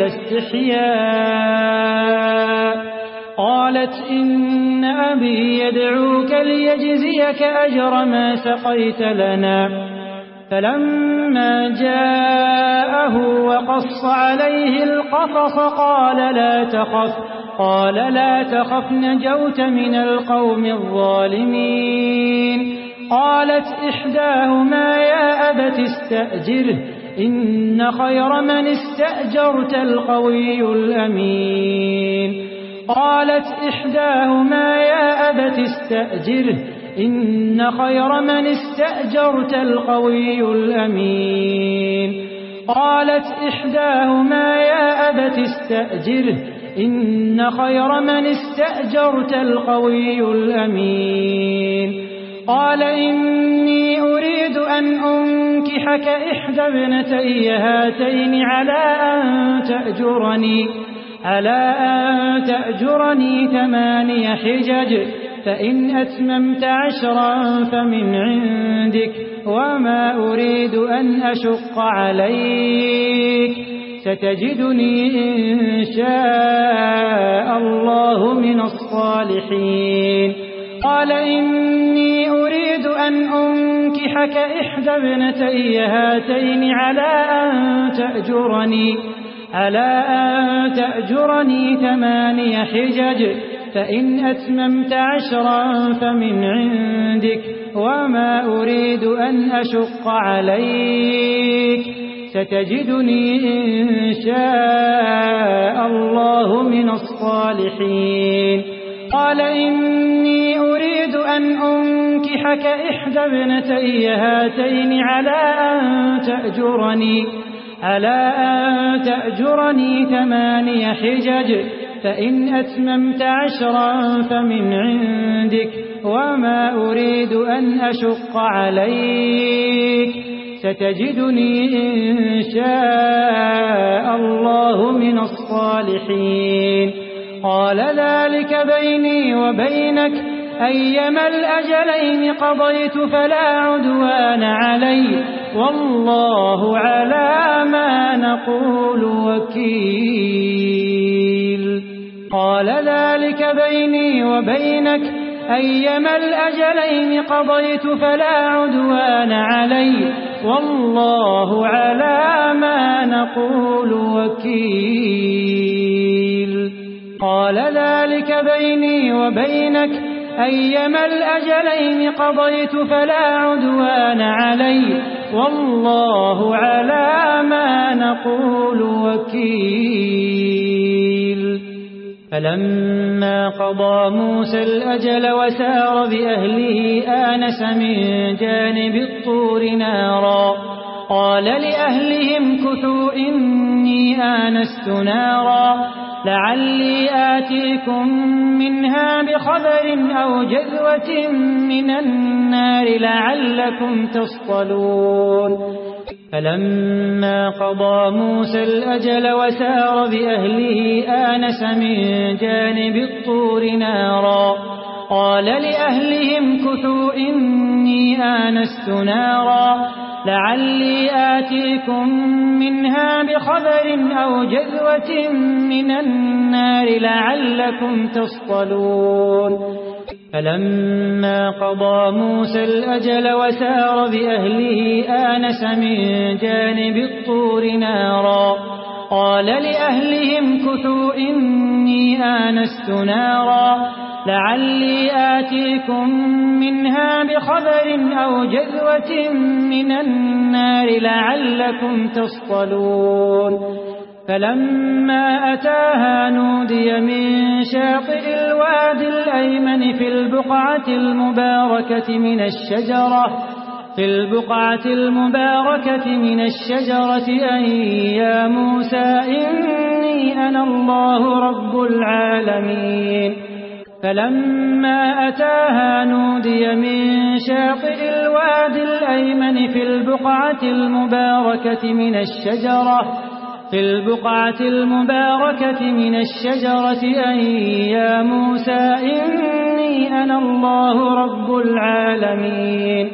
استحياء قالت إن أبي يدعوك ليجزيك أجر ما سقيت لنا. فلما جاءه وقص عليه القصص قال لا تخف قال لا تخف نجوت من القوم الظالمين. قالت إحداهما يا أبت استأجره إن خير من استأجرت القوي الأمين. قالت إحداهما يا أبت استأجره إن خير من استأجرت القوي الأمين. قالت إحداهما يا أبت استأجره إن خير من استأجرت القوي الأمين. قال إني أريد أن أنكحك إحدى ابنتي هاتين على أن تأجرني على أن تأجرني ثماني حجج فإن أتممت عشرا فمن عندك وما أريد أن أشق عليك ستجدني إن شاء الله من الصالحين. قال إني أريد أن أنكحك إحدى ابنتي هاتين على أن تأجرني على أن تأجرني ثماني حجج فإن أتممت عشرا فمن عندك وما أريد أن أشق عليك ستجدني إن شاء الله من الصالحين. قال إني أريد أن أنكحك إحدى ابنتي هاتين على أن تأجرني على أن تأجرني ثماني حجج فإن أتممت عشرا فمن عندك وما أريد أن أشق عليك ستجدني إن شاء الله من الصالحين. قال ذلك بيني وبينك أيما الأجلين قضيت فلا عدوان علي والله على ما نقول وكيل قال ذلك بيني وبينك أيما الأجلين قضيت فلا عدوان علي والله على ما نقول وكيل قال ذلك بيني وبينك أيما الأجلين قضيت فلا عدوان علي والله على ما نقول وكيل فلما قضى موسى الأجل وسار بأهله آنس من جانب الطور نارا قال لأهلهم كثوا إني آنست نارا لعلي آتيكم منها بخبر أو جذوة من النار لعلكم تصطلون فلما قضى موسى الأجل وسار بأهله آنس من جانب الطور نارا قال لأهلهم كثوا إني آنست نارا لعلي آتيكم منها بخبر أو جذوة من النار لعلكم تصطلون فلما قضى موسى الأجل وسار بأهله آنس من جانب الطور نارا قال لأهلهم كثوا إني آنست نارا لعلي آتيكم منها بخبر أو جذوة من النار لعلكم تصطلون فلما أتاها نودي من شاطئ الوادي الأيمن في البقعة المباركة من الشجرة في البقعة المباركة من الشجرة أن يا موسى إني أنا الله رب العالمين فلما أتاها نودي من شاطئ الوادي الأيمن في البقعة المباركة من الشجرة في البقعة المباركة من الشجرة أن يا موسى إني أنا الله رب العالمين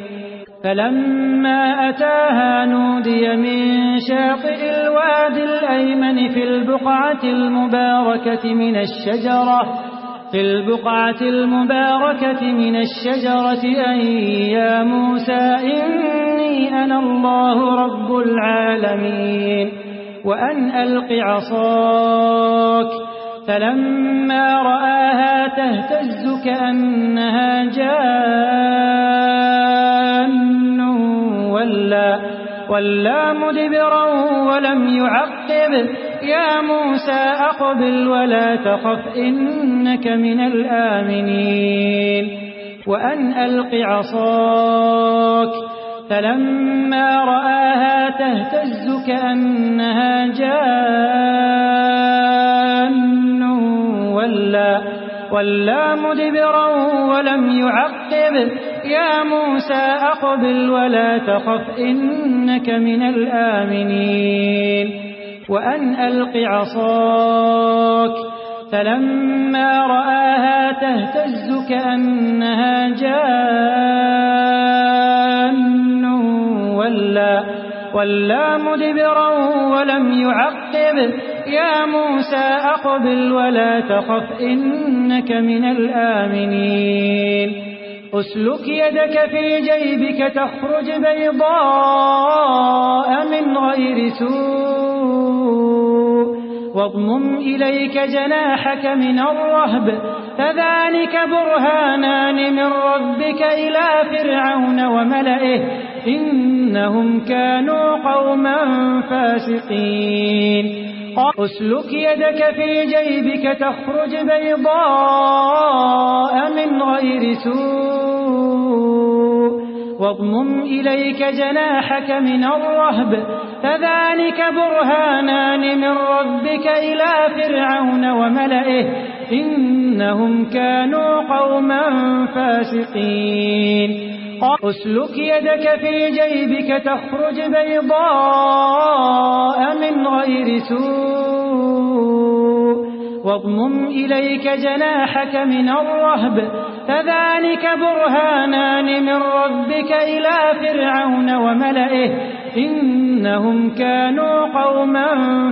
فلما أتاها نودي من شاطئ الوادي الأيمن في البقعة المباركة من الشجرة في البقعة المباركة من الشجرة أن يا موسى إني أنا الله رب العالمين وأن ألق عصاك فلما رآها تهتز كأنها جان ولا, ولا مدبرا ولم يعقب يا موسى أقبل ولا تخف إنك من الآمنين وأن ألق عصاك فلما رآها تهتز كأنها جان ولا, ولا مدبرا ولم يعقب يا موسى أقبل ولا تخف إنك من الآمنين وأن ألق عصاك فلما رآها تهتز كأنها جان ولا, ولا مدبرا ولم يعقب يا موسى أقبل ولا تخف إنك من الآمنين أسلك يدك في جيبك تخرج بيضاء من غير سوء واضمم إليك جناحك من الرهب فذلك برهانان من ربك إلى فرعون وملئه إنهم كانوا قوما فاسقين أسلك يدك في جيبك تخرج بيضاء من غير سوء واضمم إليك جناحك من الرهب فذلك برهانان من ربك إلى فرعون وملئه إنهم كانوا قوما فاسقين أسلك يدك في جيبك تخرج بيضاء من غير سوء واضمم إليك جناحك من الرهب فذلك برهانان من ربك إلى فرعون وملئه إنهم كانوا قوما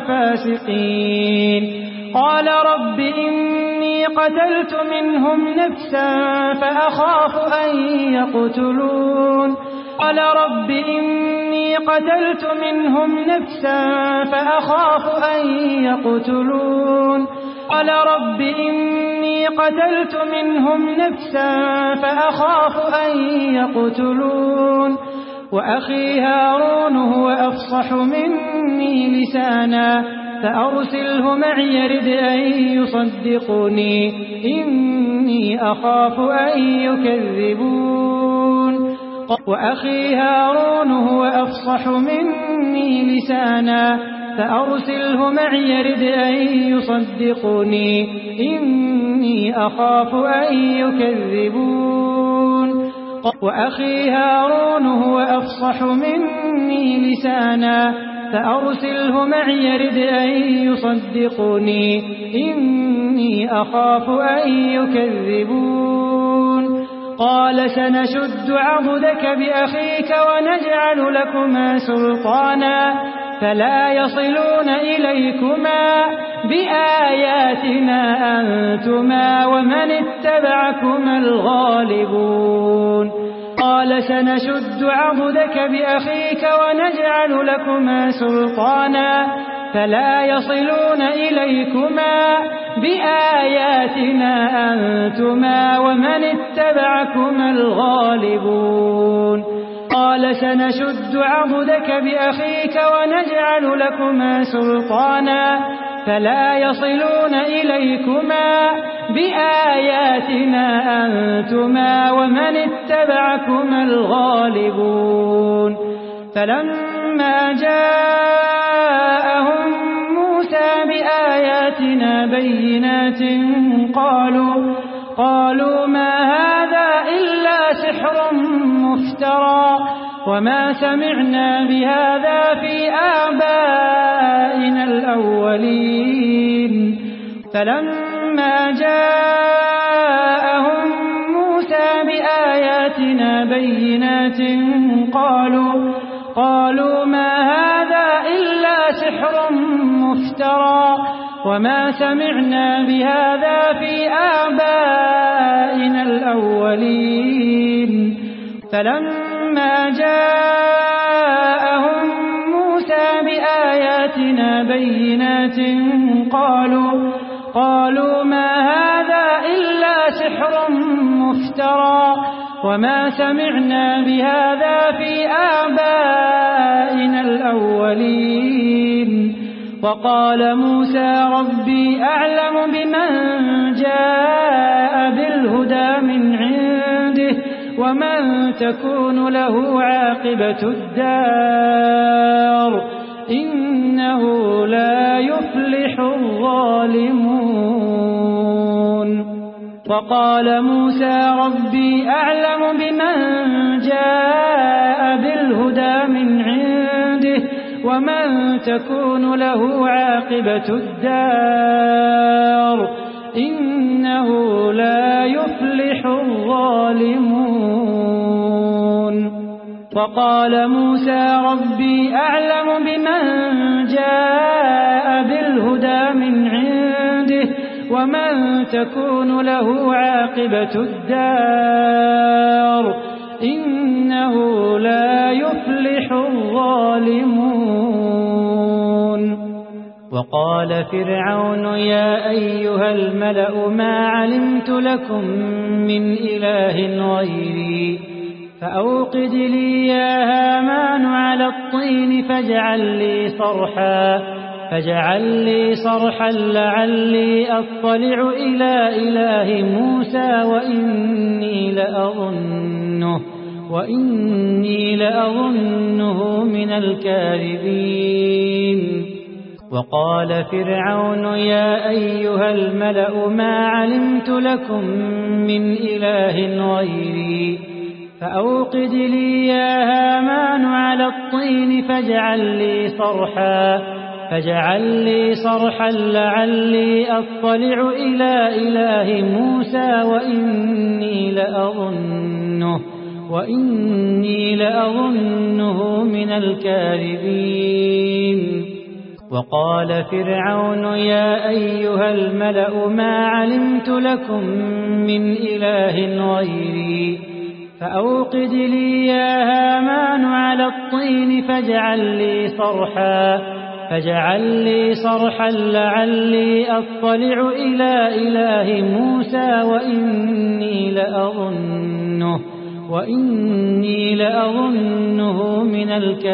فاسقين قال رب إني قتلت منهم نفسا فأخاف أن يقتلون قال رب إني قتلت منهم نفسا فأخاف أن يقتلون قال رب إني قتلت منهم نفسا فأخاف أن يقتلون وأخي هارون هو أفصح مني لسانا فأرسله معي يرد أن يصدقني إني أخاف أن يكذبون وأخي هارون هو أفصح مني لسانا فأرسله معي يرد أن يصدقني إني أخاف أن يكذبون وأخي هارون هو أفصح مني لسانا فأرسله معي يرد أن يصدقني إني أخاف أن يكذبون قال سنشد عضدك بأخيك ونجعل لكما سلطانا فلا يصلون إليكما بآياتنا أنتما ومن اتبعكما الغالبون قال سنشد عضدك بأخيك ونجعل لكما سلطانا فلا يصلون إليكما بآياتنا أنتما ومن اتبعكما الغالبون قال سنشد عضدك بأخيك ونجعل لكما سلطانا فلا يصلون إليكما بآياتنا أنتما ومن اتبعكما الغالبون فلما جاءهم موسى بآياتنا بينات قالوا قالوا ما هذا إلا سحر مفترى وما سمعنا بهذا في آبائنا الأولين فلما جاءهم موسى بآياتنا بينات قالوا قالوا ما هذا إلا سحر مفترى وما سمعنا بهذا في آبائنا الأولين فلما جاءهم موسى بآياتنا بينات قالوا قالوا ما هذا إلا سحر مفترى وما سمعنا بهذا في آبائنا الأولين وقال موسى ربي أعلم بمن جاء بالهدى من عنده ومن تكون له عاقبة الدار إنه لا يفلح الظالمون وقال موسى ربي أعلم بمن جاء بالهدى من عنده ومن تكون له عاقبة الدار إنه لا يفلح الظالمون وقال موسى ربي أعلم بمن جاء بالهدى من عنده ومن تكون له عاقبة الدار إنه لا يفلح الظالمون وقال فرعون يا أيها الملأ ما علمت لكم من إله غيري فأوقد لي يا هامان على الطين فاجعل لي صرحا فاجعل لي صرحا لعلي أطلع إلى إله موسى وإني لأظنه وإني لأظنه من الكاذبين وقال فرعون يا أيها الملأ ما علمت لكم من إله غيري فأوقد لي يا هامان على الطين فاجعل لي صرحا فاجعل لي صرحا لعلي أطلع إلى إله موسى وإني لأظنه, وإني لأظنه من الكاذبين. وقال فرعون يا أيها الملأ ما علمت لكم من إله غيري فأوقد لي يا هامان على الطين فاجعل لي صرحا فاجعل لي صرحا لعلي أطلع إلى إله موسى وإني لأظنه وإني لأظنه من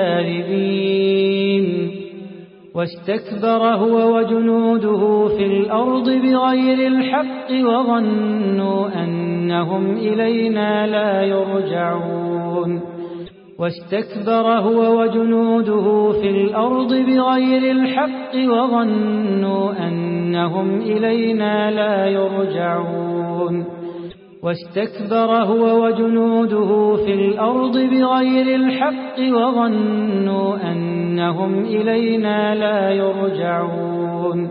الكاذبين. واستكبر هو وجنوده في الأرض بغير الحق وظنوا أنهم إلينا لا يرجعون. واستكبر هو وجنوده في الأرض بغير الحق وظنوا أنهم إلينا لا يرجعون. واستكبر هو وجنوده في الأرض بغير الحق وظنوا أنهم إلينا لا يرجعون.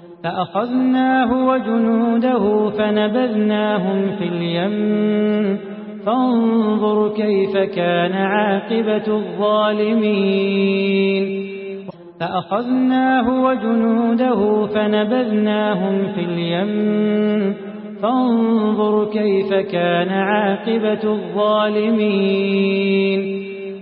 فأخذناه وجنوده فنبذناهم في اليم فانظر كيف كان عاقبة الظالمين. فأخذناه وجنوده فنبذناهم في اليم فانظر كيف كان عاقبة الظالمين.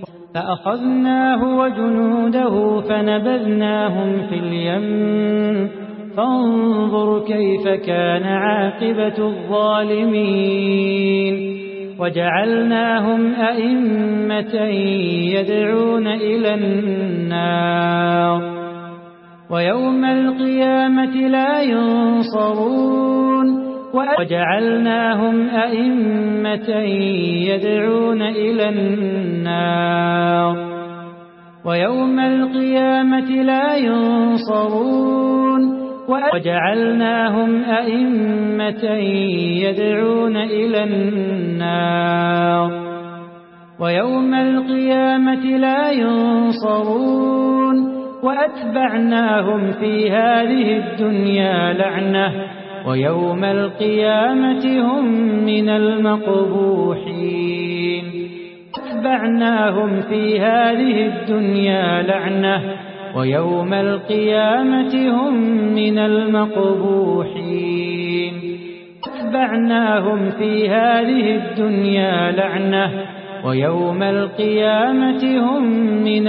فأخذناه وجنوده فنبذناهم في اليم فانظر كيف كان عاقبة الظالمين. وجعلناهم أئمة يدعون إلى النار ويوم القيامة لا ينصرون. وجعلناهم أئمة يدعون إلى النار ويوم القيامة لا ينصرون. وجعلناهم أئمة يدعون إلى النار ويوم القيامة لا ينصرون. وأتبعناهم في هذه الدنيا لعنة ويوم القيامة هم من المقبوحين. أتبعناهم في هذه الدنيا لعنة ويوم القيامة هم من المقبوحين. أتبعناهم في هذه الدنيا لعنة ويوم القيامة هم من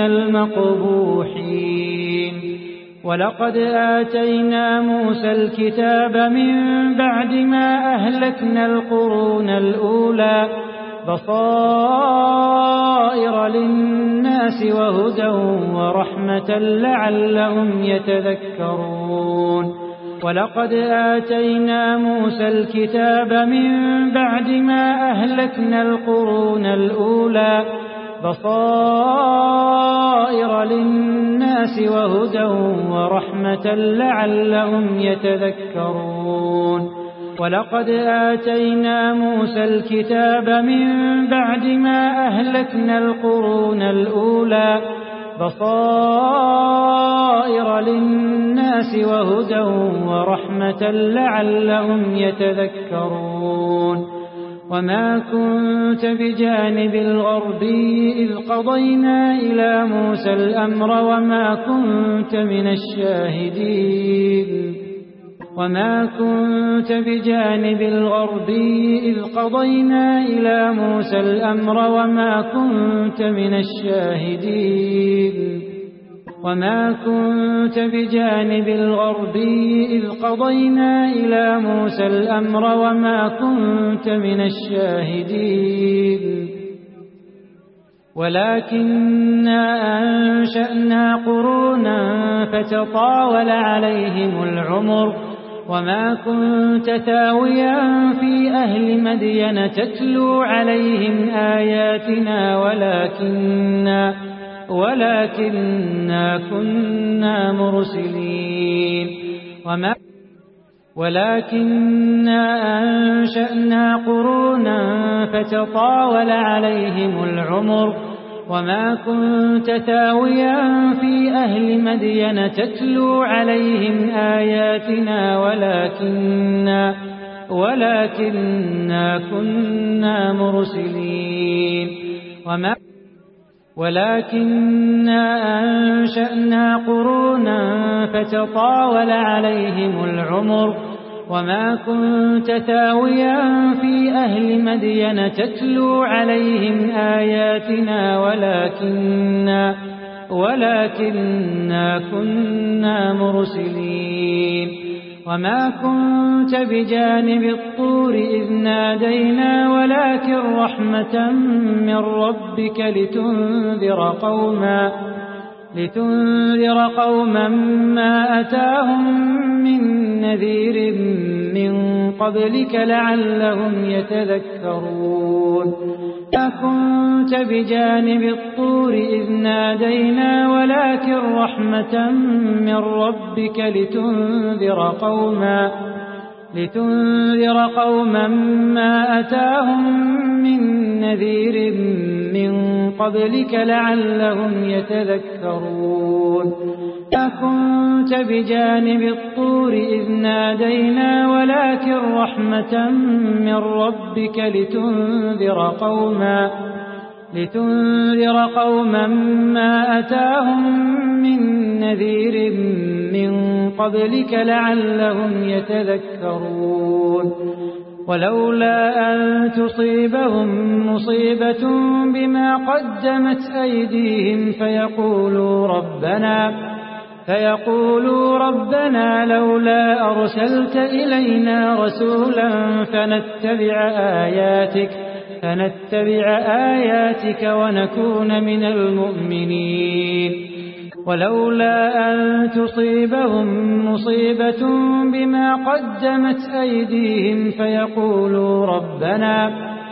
المقبوحين. ولقد آتينا موسى الكتاب من بعد ما أهلكنا القرون الأولى بصائر للناس وهدى ورحمة لعلهم يتذكرون. ولقد آتينا موسى الكتاب من بعد ما أهلكنا القرون الأولى بصائر للناس وهدى ورحمة لعلهم يتذكرون. ولقد آتينا موسى الكتاب من بعد ما أهلكنا القرون الأولى بصائر للناس وهدى ورحمة لعلهم يتذكرون. وما كنت بجانب الغربي إذ قضينا إلى موسى الأمر وما كنت من الشاهدين وما كنت بجانب الغربي إذ قضينا إلى موسى الأمر وما كنت من الشاهدين وما كنت بجانب الغربي إذ قضينا إلى موسى الأمر وما كنت من الشاهدين ولكننا أنشأنا قرونا فتطاول عليهم العمر وما كنت ثاويا في أهل مدين تتلو عليهم آياتنا ولكننا ولكننا كنا مرسلين وما ولكننا أنشأنا قرونا فتطاول عليهم العمر وما كنت ثاويا في أهل مدين تتلو عليهم آياتنا ولكننا, ولكننا كنا مرسلين وما ولكننا أنشأنا قرونا فتطاول عليهم العمر وما كنت ثاويا في أهل مدين تتلو عليهم آياتنا ولكننا, ولكننا كنا مرسلين وما كنت بجانب الطور إذ نادينا ولكن رحمة من ربك لتنذر قوما لتنذر قوما ما أتاهم من نذير من قبلك لعلهم يتذكرون ما كنت بجانب الطور إذ نادينا ولكن رحمة من ربك لتنذر قوما لتنذر قوما ما أتاهم من نذير من قبلك لعلهم يتذكرون ما كنت بجانب الطور إذ نادينا ولكن رحمة من ربك لتنذر قوما لتنذر قوما ما أتاهم من نذير من قبلك لعلهم يتذكرون ولولا أن تصيبهم مصيبة بما قدمت أيديهم فيقولوا ربنا فيقولوا ربنا لولا أرسلت إلينا رسولا فنتبع آياتك فنتبع آياتك ونكون من المؤمنين ولولا أن تصيبهم مصيبة بما قدمت أيديهم فيقولوا ربنا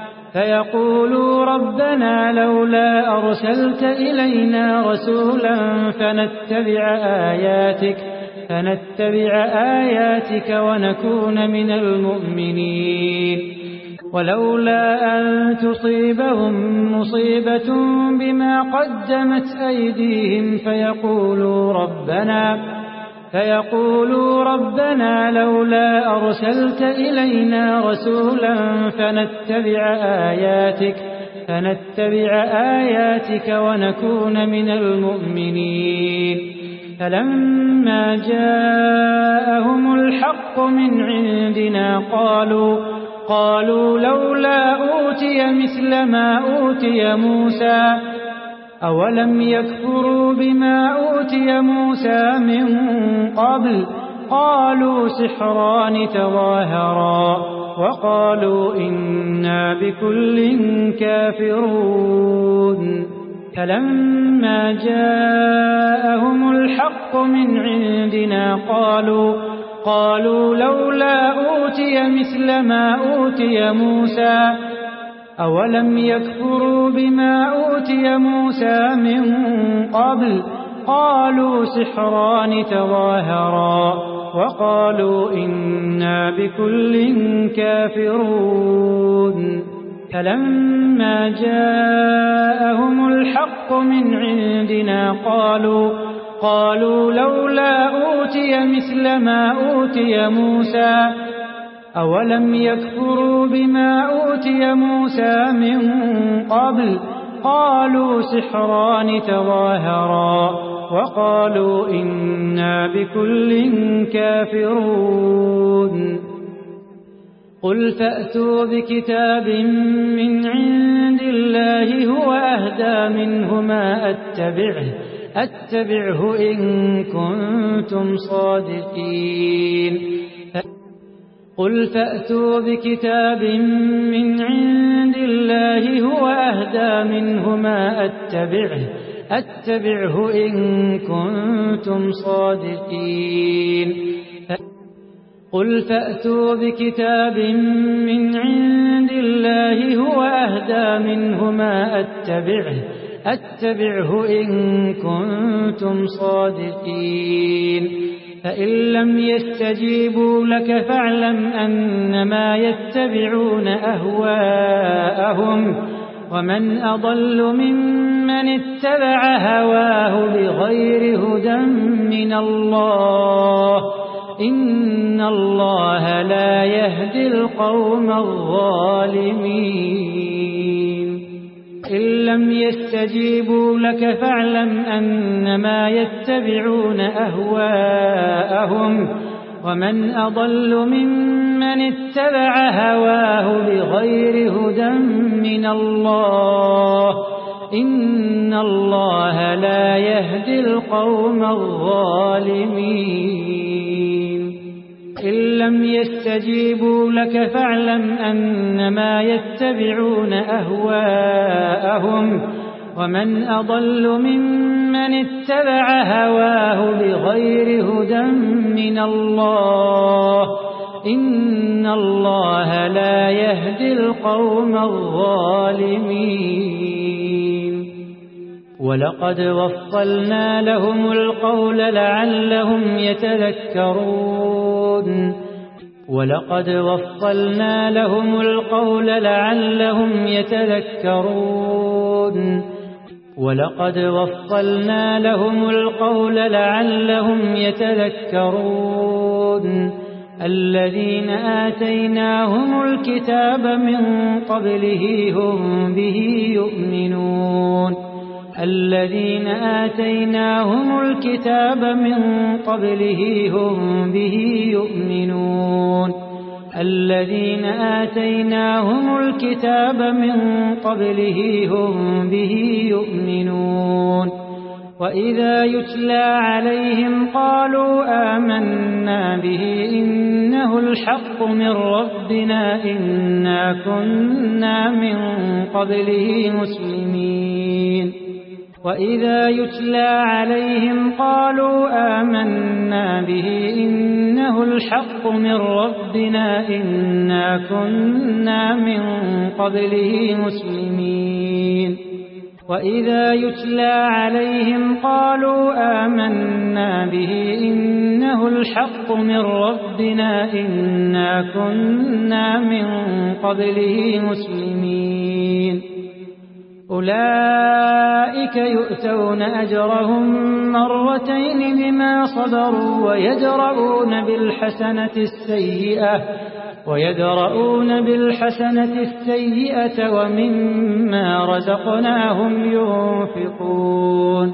فيقولوا ربنا لولا أرسلت إلينا رسولا فنتبع آياتك فنتبع آياتك ونكون من المؤمنين ولولا أن تصيبهم مصيبة بما قدمت أيديهم فيقولوا ربنا فيقولوا ربنا لولا أرسلت إلينا رسولا فنتبع آياتك فنتبع آياتك ونكون من المؤمنين فلما جاءهم الحق من عندنا قالوا قالوا لولا أوتي مثل ما أوتي موسى أولم يكفروا بما أوتي موسى من قبل قالوا سحران تظاهرا وقالوا إنا بكل كافرون فلما جاءهم الحق من عندنا قالوا قالوا لولا أوتي مثل ما أوتي موسى أولم يكفروا بما أوتي موسى من قبل قالوا سحران تظاهرا وقالوا إنا بكل كافرون فلما جاءهم الحق من عندنا قالوا قالوا لولا أوتي مثل ما أوتي موسى أولم يكفروا بما أوتي موسى من قبل قالوا سحران تظاهرا وقالوا إنا بكل كافرون قل فأتوا بكتاب من عند الله هو أهدى منه ما أتبعه أتبعه إن كنتم صادقين قل فأتوا بكتاب من عند الله هو أهدى منه ما أتبعه أتبعه إن كنتم صادقين قل فأتوا بكتاب من عند الله هو أهدى منه ما أتبعه أتبعه إن كنتم صادقين فإن لم يستجيبوا لك فاعلم أنما يتبعون أهواءهم ومن أضل ممن اتبع هواه بغير هدى من الله إن الله لا يهدي القوم الظالمين إن لم يستجيبوا لك فاعلم أنما يتبعون أهواءهم ومن أضل ممن اتبع هواه بغير هدى من الله إن الله لا يهدي القوم الظالمين إن لم يستجيبوا لك فاعلم أنما يتبعون أهواءهم ومن أضل ممن اتبع هواه بغير هدى من الله إن الله لا يهدي القوم الظالمين ولقد وصلنا لهم القول لعلهم يتذكرون ولقد وصلنا لهم القول لعلهم يتذكرون ولقد وصلنا لهم القول لعلهم يتذكرون الذين آتيناهم الكتاب من قبله هم به يؤمنون الذين آتيناهم الكتاب من قبله هم به يؤمنون الذين آتيناهم الكتاب من قبله هم به يؤمنون وإذا يتلى عليهم قالوا آمنا به إنه الحق من ربنا إنا كنا من قبله مسلمين وإذا يتلى عليهم قالوا آمنا به إنه الحق من ربنا إنا كنا من قبله مسلمين وإذا يتلى عليهم قالوا آمنا به إنه الحق من ربنا إنا كنا من قبله مسلمين أولئك يؤتون أجرهم مرتين بما صبروا ويدرؤون بالحسنة السيئة ويدرؤون بالحسنة السيئة ومما رزقناهم ينفقون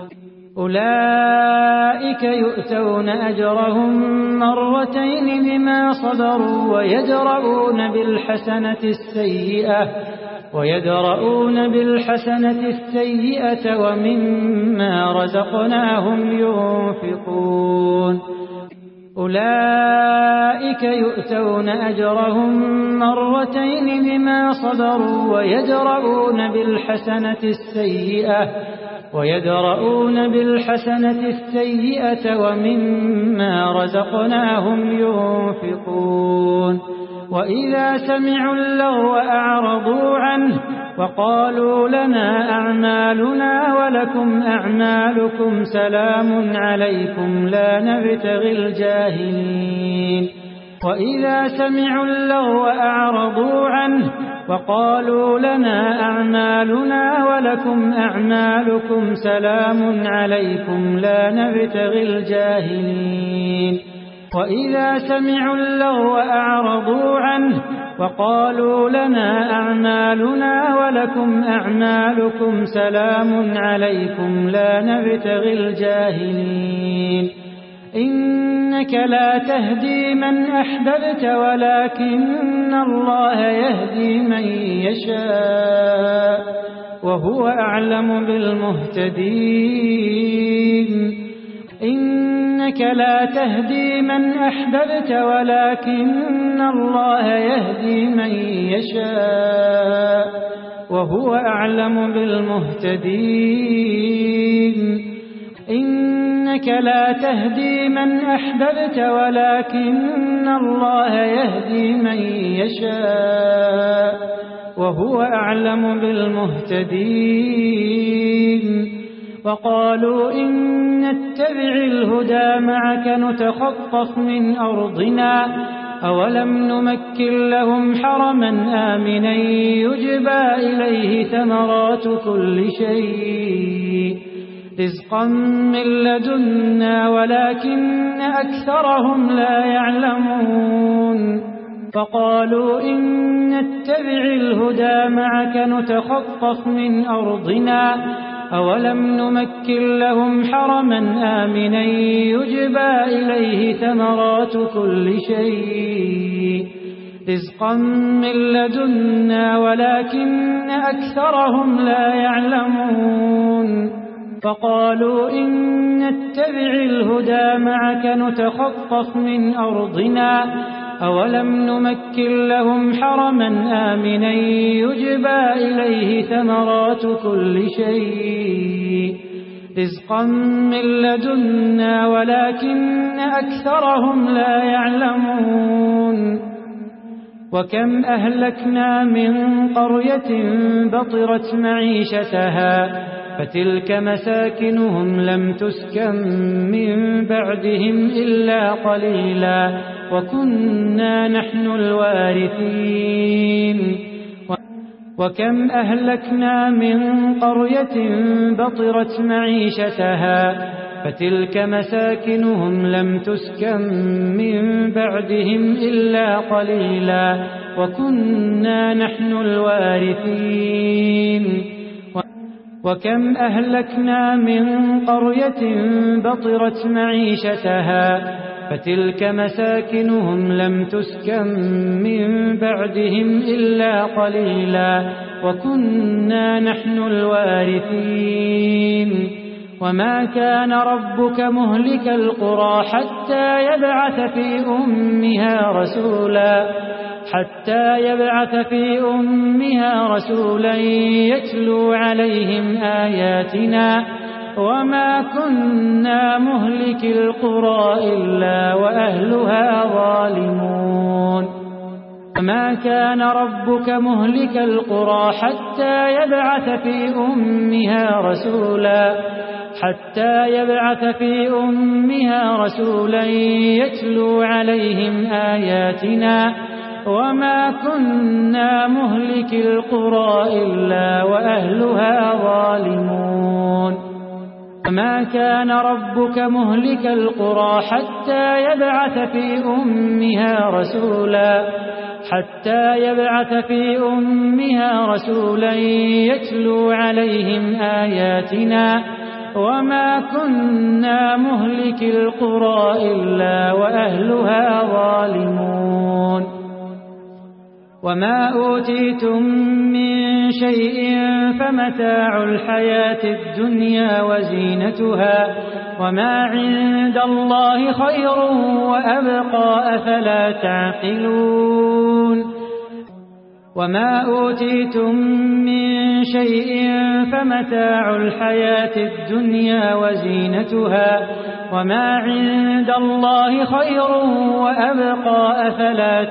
أولئك يؤتون أجرهم مرتين بما صبروا ويدرؤون بالحسنة السيئة ويدرؤون بالحسنة السيئة ومما رزقناهم ينفقون أولئك يؤتون أجرهم مرتين بما صبروا ويدرؤون بالحسنة السيئة ويدرؤون بالحسنة السيئة ومما رزقناهم ينفقون وإذا سمعوا اللغو أعرضوا عنه وقالوا لنا أعمالنا ولكم أعمالكم سلام عليكم لا نبتغي الجاهلين وإذا سمعوا اللغو أعرضوا عنه وقالوا لنا أعمالنا ولكم أعمالكم سلام عليكم لا نبتغي الجاهلين وإذا سمعوا اللغو أعرضوا عنه وقالوا لنا أعمالنا ولكم أعمالكم سلام عليكم لا نبتغي الجاهلين إنك لا تهدي من أحببت ولكن الله يهدي من يشاء وهو أعلم بالمهتدين إنك لا تهدي من أحببت ولكن الله يهدي من يشاء وهو أعلم بالمهتدين إنك لا تهدي من أحببت ولكن الله يهدي من يشاء وهو أعلم بالمهتدين وقالوا إن نتبع الهدى معك نتخطف من أرضنا أولم نمكن لهم حرما آمنا يجبى إليه ثمرات كل شيء رزقا من لدنا ولكن أكثرهم لا يعلمون فقالوا إن نتبع الهدى معك نتخطف من أرضنا أولم نمكن لهم حرما آمنا يجبى إليه ثمرات كل شيء رزقا من لدنا ولكن أكثرهم لا يعلمون فقالوا إن نتبع الهدى معك نتخطف من أرضنا أولم نمكن لهم حرما آمنا يجبى إليه ثمرات كل شيء رزقا من لدنا ولكن أكثرهم لا يعلمون وكم أهلكنا من قرية بطرت معيشتها فتلك مساكنهم لم تسكن من بعدهم إلا قليلا وكنا نحن الوارثين وكم أهلكنا من قرية بطرت معيشتها فتلك مساكنهم لم تسكن من بعدهم إلا قليلا وكنا نحن الوارثين وكم أهلكنا من قرية بطرت معيشتها فتلك مساكنهم لم تسكن من بعدهم إلا قليلا وكنا نحن الوارثين وما كان ربك مهلك القرى حتى يبعث في أمها رسولا حتى يبعث في أمها رسولا يتلو عليهم آياتنا وما كنا مهلك القرى إلا وأهلها ظالمون وما كان ربك مهلك القرى حتى يبعث في أمها رسولا حتى يبعث في أمها رسولا يتلو عليهم آياتنا وما كنا مهلك القرى إلا وأهلها ظالمون وما كان ربك مهلك القرى حتى يبعث في أمها رسولا حتى يبعث في أمها رسولا يتلو عليهم آياتنا وما كنا مهلك القرى إلا وأهلها ظالمون وما أوتيتم من شيء فمتاع الحياة الدنيا وزينتها وما عند الله خير وأبقى أفلا تعقلون وما أوتيتم من شيء فمتاع الحياة الدنيا وزينتها وما عند الله خير وأبقى أفلا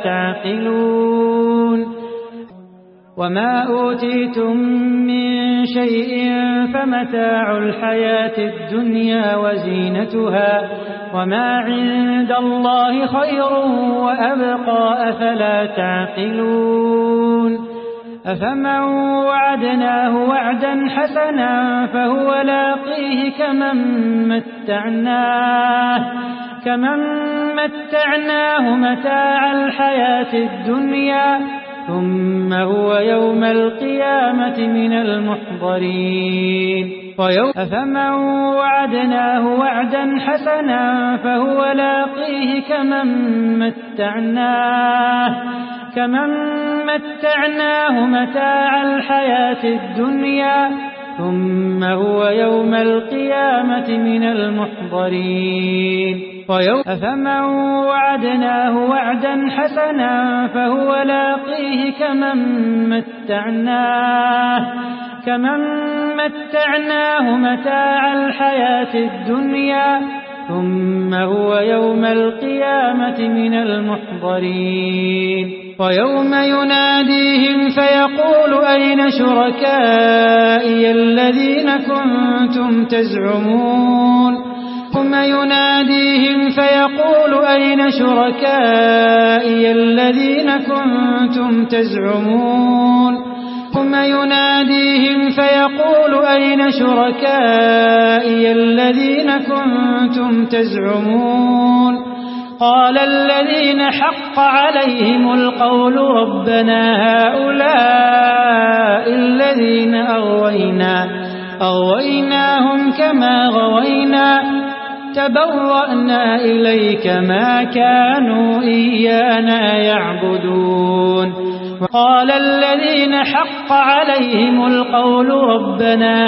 تعقلون وما أوتيتم من شيء فمتاع الحياة الدنيا وزينتها وما عند الله خير وأبقى أفلا تعقلون أفمن وعدناه وعدا حسنا فهو لاقيه كمن متعناه كمن متعناه متاع الحياة الدنيا ثم هو يوم القيامة من المحضرين أفمن وعدناه وعدا حسنا فهو لاقيه كمن متعناه كمن متعناه متاع الحياة الدنيا ثم هو يوم القيامة من المحضرين أفمن وعدناه وعدا حسنا فهو لاقيه كمن متعناه كمن متعناه متاع الحياة الدنيا ثم هو يوم القيامة من المحضرين ويوم يناديهم فيقول أين شركائي الذين كنتم تزعمون ثم يناديهم فيقول أين شركائي الذين كنتم تزعمون ثم يناديهم فيقول أين شركائي الذين كنتم تزعمون قال الذين حق عليهم القول ربنا هؤلاء الذين أغوينا أغويناهم كما غوينا تبرأنا إليك ما كانوا إيانا يعبدون وقال الذين حق عليهم القول ربنا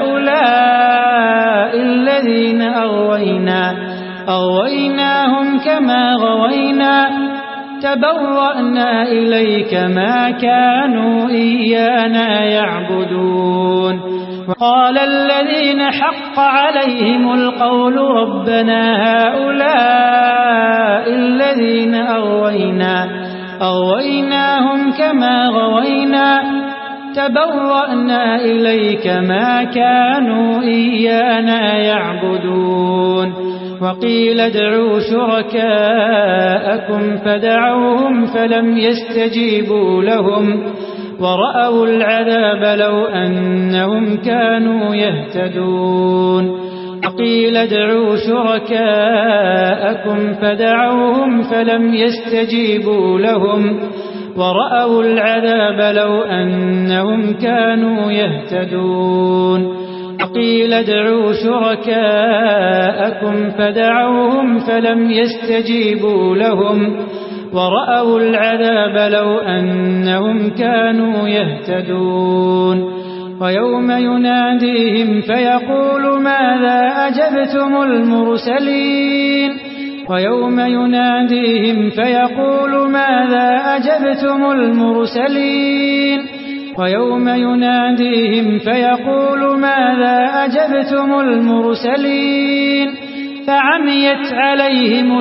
هؤلاء الذين أغوينا أغويناهم كما غوينا تبرأنا إليك ما كانوا إيانا يعبدون وقال الذين حق عليهم القول ربنا هؤلاء الذين أغوينا أغويناهم كما غوينا تبرأنا إليك ما كانوا إيانا يعبدون وقيل ادعوا شركاءكم فدعوهم فلم يستجيبوا لهم ورأوا العذاب لو أنهم كانوا يهتدون وقيل ادعوا شركاءكم فدعوهم فلم يستجيبوا لهم ورأوا العذاب لو أنهم كانوا يهتدون وقيل ادعوا شركاءكم فدعوهم فلم يستجيبوا لهم ورأوا العذاب لو أنهم كانوا يهتدون ويوم يناديهم فيقول ماذا أجبتم المرسلين ويوم يناديهم فيقول ماذا أجبتم المرسلين ويوم يناديهم فيقول ماذا أجبتم المرسلين فعميت عليهم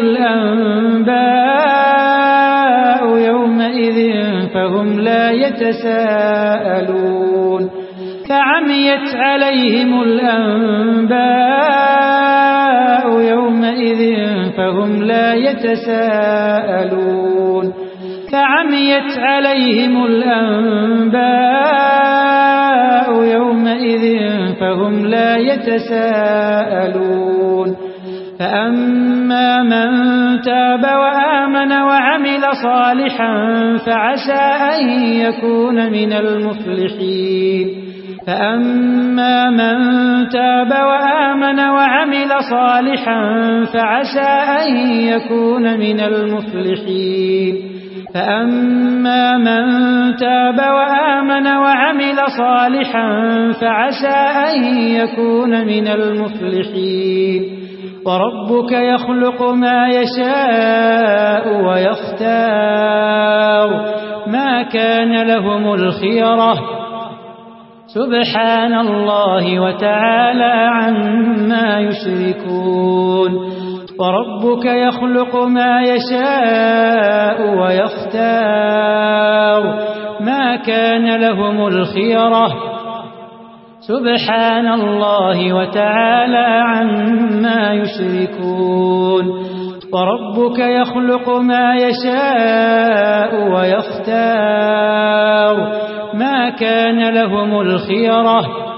الأنباء يومئذ فهم لا يتساءلون فعميت عليهم الأنباء يومئذ فهم لا يتساءلون فعميت عليهم الأنباء يومئذ فهم لا يتساءلون فأما من تاب وآمن وعمل صالحا فعسى أن يكون من المفلحين فأما من تاب وآمن وعمل صالحا فعسى أن يكون من المفلحين فأما من تاب وآمن وعمل صالحا فعسى أن يكون من المفلحين وربك يخلق ما يشاء ويختار ما كان لهم الخيرة سبحان الله وتعالى عما يشركون وربك يخلق ما يشاء ويختار ما كان لهم الخيرة سبحان الله وتعالى عما يشركون وربك يخلق ما يشاء ويختار ما كان لهم الخيرة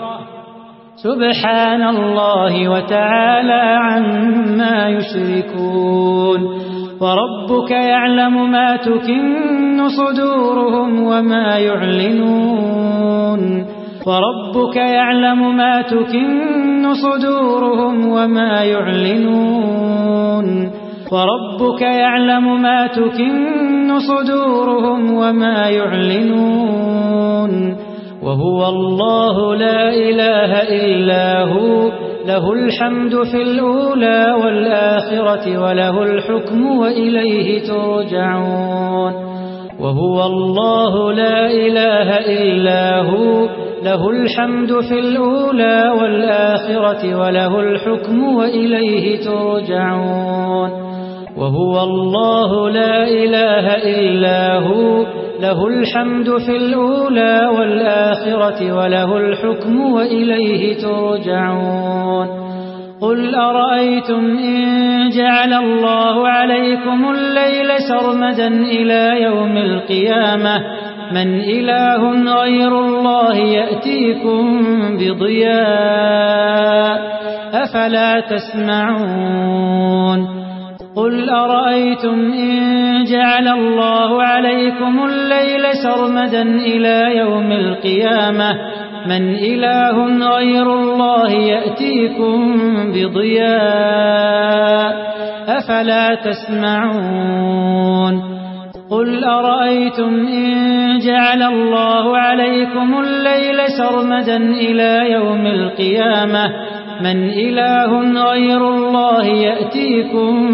سبحان الله وتعالى عما يشركون وربك يعلم ما تكن صدورهم وما يعلنون وربك يعلم ما تكن صدورهم وما يعلنون وربك يعلم ما تكن صدورهم وما يعلنون وهو الله لا إله إلا هو له الحمد في الأولى والآخرة وله الحكم وإليه ترجعون وهو الله لا إله إلا هو له الحمد في الأولى والآخرة وله الحكم وإليه ترجعون وهو الله لا إله إلا هو له الحمد في الأولى والآخرة وله الحكم وإليه ترجعون قل أرأيتم إن جعل الله عليكم الليل سرمدا إلى يوم القيامة من إله غير الله يأتيكم بضياء أفلا تسمعون قل أرأيتم إن جعل الله عليكم الليل سرمدا إلى يوم القيامة من إله غير الله يأتيكم بضياء أفلا تسمعون قل أرأيتم إن جعل الله عليكم الليل سرمدا إلى يوم القيامة من إله غير الله يأتيكم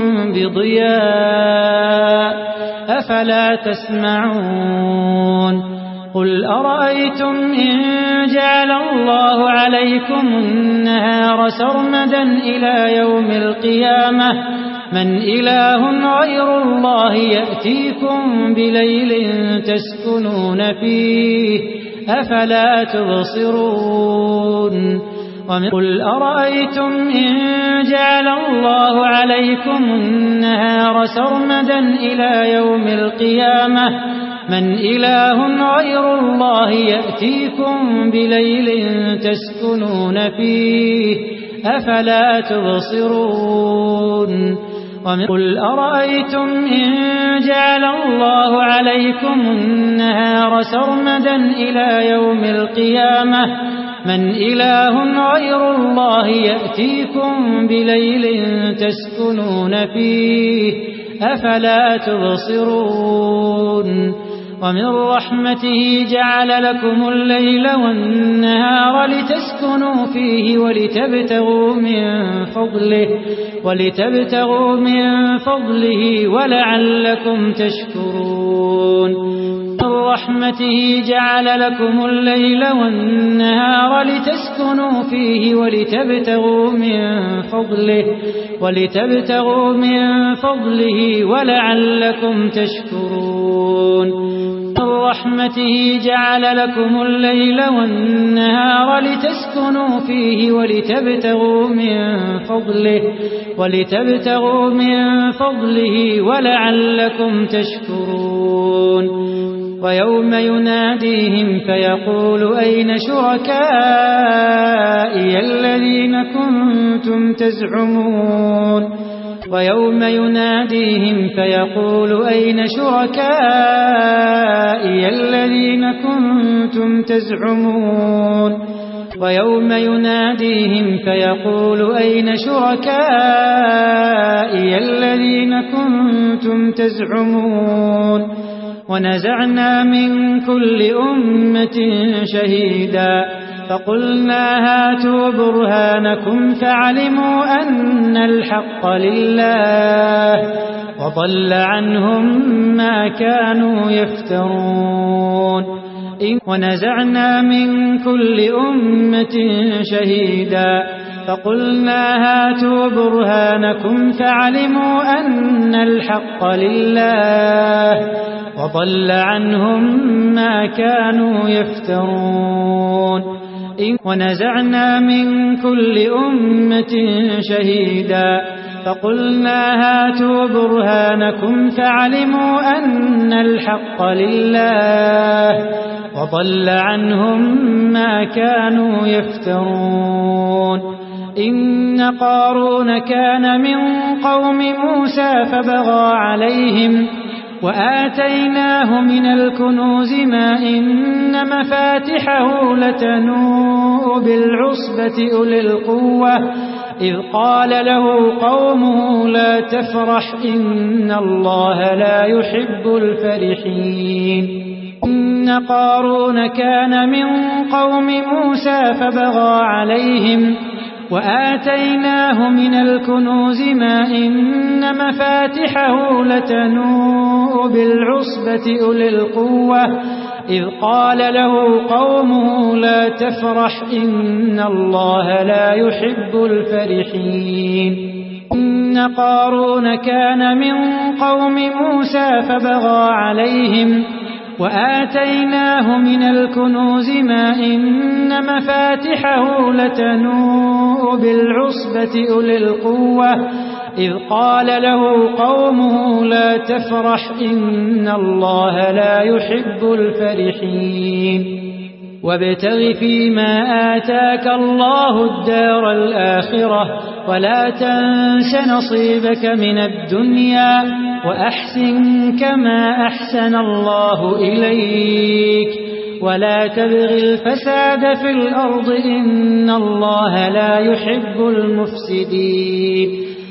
بضياء أفلا تسمعون قل أرأيتم إن جعل الله عليكم النهار سرمدا إلى يوم القيامة من إله غير الله يأتيكم بليل تسكنون فيه أفلا تبصرون قل أرأيتم إن جعل الله عليكم النهار سرمدا إلى يوم القيامة من إله غير الله يأتيكم بليل تسكنون فيه أفلا تبصرون قل أرأيتم إن جعل الله عليكم النهار سرمدا إلى يوم القيامة من إله غير الله يأتيكم بليل تسكنون فيه أفلا تبصرون ومن رحمته جعل لكم الليل والنهار لتسكنوا فيه ولتبتغوا من فضله ولتبتغوا من فضله ولعلكم تشكرون من رحمته جعل لكم الليل والنهار لتسكنوا فيه ولتبتغوا من فضله ولتبتغوا من فضله ولعلكم تشكرون من رحمته جعل لكم الليل والنهار لتسكنوا فيه ولتبتغوا من فضله ولتبتغوا من فضله ولعلكم تشكرون ويوم يناديهم فيقول أين شركائي الذين كنتم تزعمون ويوم يناديهم فيقول أين شركائي الذين كنتم تزعمون ويوم يناديهم فيقول أين شركائي الذين كنتم تزعمون ونزعنا من كل أمة شهيدا فقلنا هاتوا برهانكم فعلموا أن الحق لله وضل عنهم ما كانوا يفترون ونزعنا من كل أمة شهيدا فقلنا هاتوا برهانكم فعلموا أن الحق لله وضل عنهم ما كانوا يفترون ونزعنا من كل أمة شهيدا فقلنا هاتوا برهانكم فعلموا أن الحق لله وضل عنهم ما كانوا يفترون إن قارون كان من قوم موسى فبغى عليهم وآتيناه من الكنوز ما إن مفاتحه لتنوء بالعصبة أولي القوة إذ قال له قومه لا تفرح إن الله لا يحب الفرحين إن قارون كان من قوم موسى فبغى عليهم وآتيناه من الكنوز ما إن مفاتحه لتنوء بالعصبة أولي القوة إذ قال له قومه لا تفرح إن الله لا يحب الفرحين إن قارون كان من قوم موسى فبغى عليهم وآتيناه من الكنوز ما إن مفاتحه لتنوء بالعصبة أولي القوة إذ قال له قومه لا تفرح إن الله لا يحب الفرحين وابتغ فيما آتاك الله الدار الآخرة ولا تنس نصيبك من الدنيا وأحسن كما أحسن الله إليك ولا تبغ الفساد في الأرض إن الله لا يحب المفسدين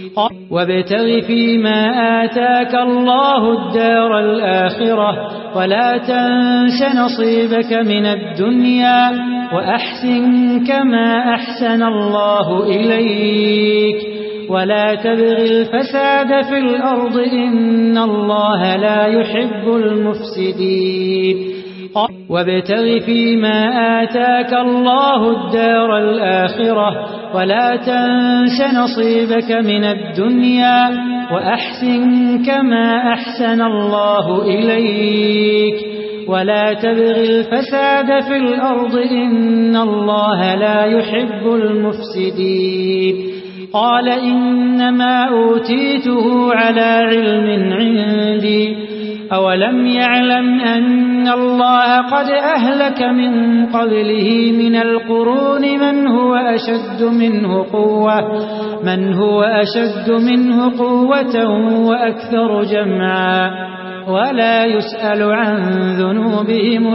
وابتغ فيما آتاك الله الدار الآخرة ولا تنس نصيبك من الدنيا وأحسن كما أحسن الله إليك ولا تبغ الفساد في الأرض إن الله لا يحب المفسدين وابتغ فيما آتاك الله الدار الآخرة ولا تنس نصيبك من الدنيا وأحسن كما أحسن الله إليك ولا تبغ الفساد في الأرض إن الله لا يحب المفسدين قال إنما أوتيته على علم عندي أولم يعلم أن الله قد أهلك من قبله من القرون من هو أشد منه قوة من هو أشد منه قوة وأكثر جمعا ولا يسأل عن ذنوبهم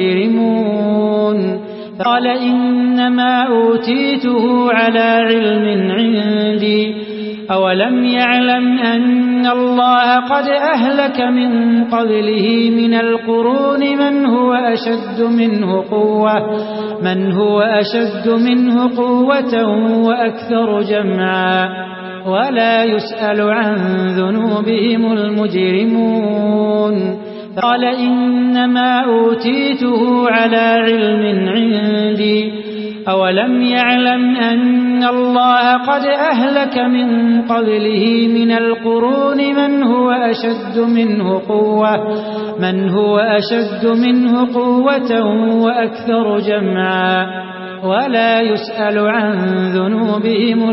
المجرمون قال إنما أوتيته على علم عندي أولم يعلم أن الله قد أهلك من قبله من القرون من هو أشد منه قوة من هو أشد منه قوة وأكثر جمعا ولا يسأل عن ذنوبهم المجرمون قال إنما أوتيته على علم عندي أولم يعلم أن الله قد أهلك من قبله من القرون من هو أشد منه قوة من هو أشد منه قوة وأكثر جمعا ولا يسأل عن ذنوبهم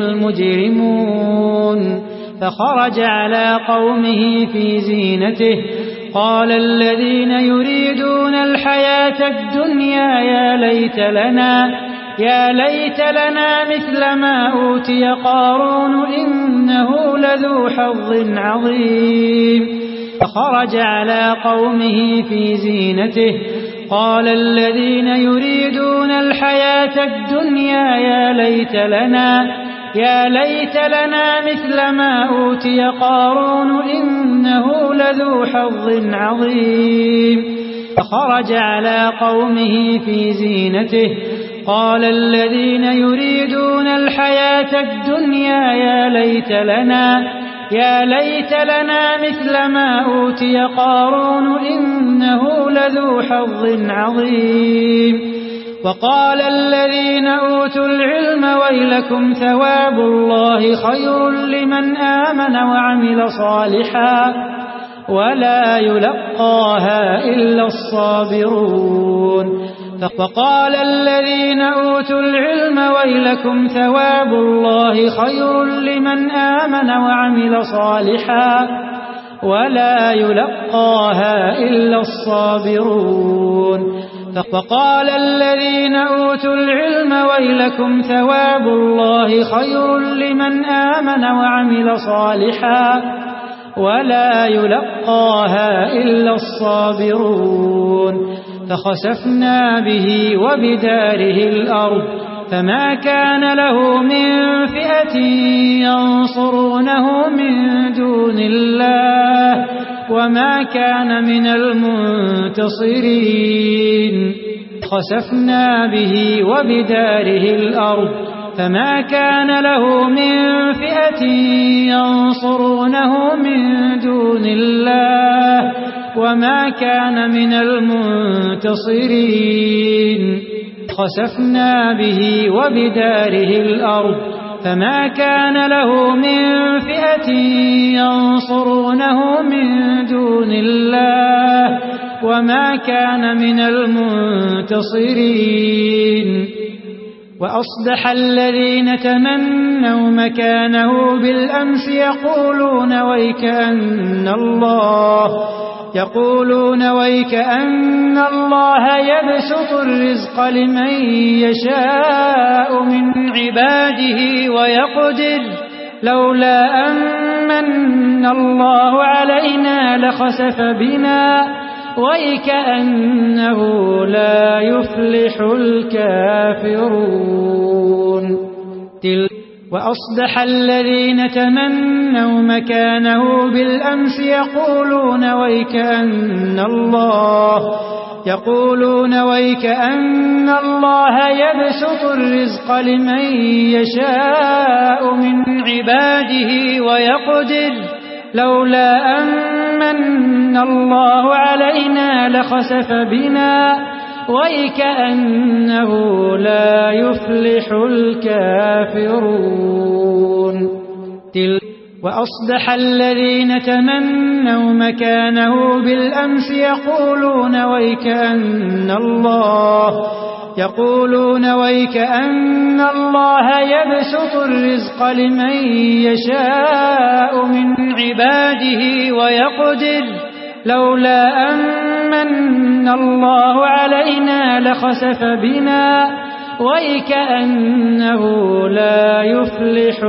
المجرمون فخرج على قومه في زينته قال الذين يريدون الحياة الدنيا يا ليت لنا يا ليت لنا مثل ما أوتي قارون إنه لذو حظ عظيم فخرج على قومه في زينته قال الذين يريدون الحياة الدنيا يا ليت لنا يا ليت لنا مثل ما أوتي قارون إنه لذو حظ عظيم فخرج على قومه في زينته قال الذين يريدون الحياة الدنيا يا ليت لنا يا ليت لنا مثل ما أوتي قارون إنه لذو حظ عظيم وقال الذين أوتوا العلم ويلكم ثواب الله خير لمن آمن وعمل صالحا ولا يلقاها إلا الصابرون وقال الذين أوتوا العلم ويلكم ثواب الله خير لمن آمن وعمل صالحا ولا يلقاها إلا الصابرون وقال الذين أوتوا العلم ويلكم ثواب الله خير لمن آمن وعمل صالحا ولا يلقاها إلا الصابرون فخسفنا به وبداره الأرض فما كان له من فئة ينصرونه من دون الله وما كان من المنتصرين خسفنا به وبداره الأرض فما كان له من فئة ينصرونه من دون الله وما كان من المنتصرين خسفنا به وبداره الأرض فما كان له من فئة ينصرونه من دون الله وما كان من المنتصرين. وأصبح الذين تمنوا مكانه بالأمس يقولون ويكأن الله يقولون ويكأن الله يبسط الرزق لمن يشاء من عباده ويقدر لولا أمن الله علينا لخسف بنا ويكأنه لا يفلح الكافرون. وأصبح الذين تمنوا مكانه بالأمس يقولون ويكأن الله يقولون ويكأن الله يبسط الرزق لمن يشاء من عباده ويقدر لولا أمن الله علينا لخسف بنا ويكأنه لا يفلح الكافرون. وأصبح الذين تمنوا مكانه بالأمس يقولون ويكأن الله يقولون ويكأن الله يبسط الرزق لمن يشاء من عباده ويقدر لولا أمن الله علينا لخسف بنا ويكأنه لا يفلح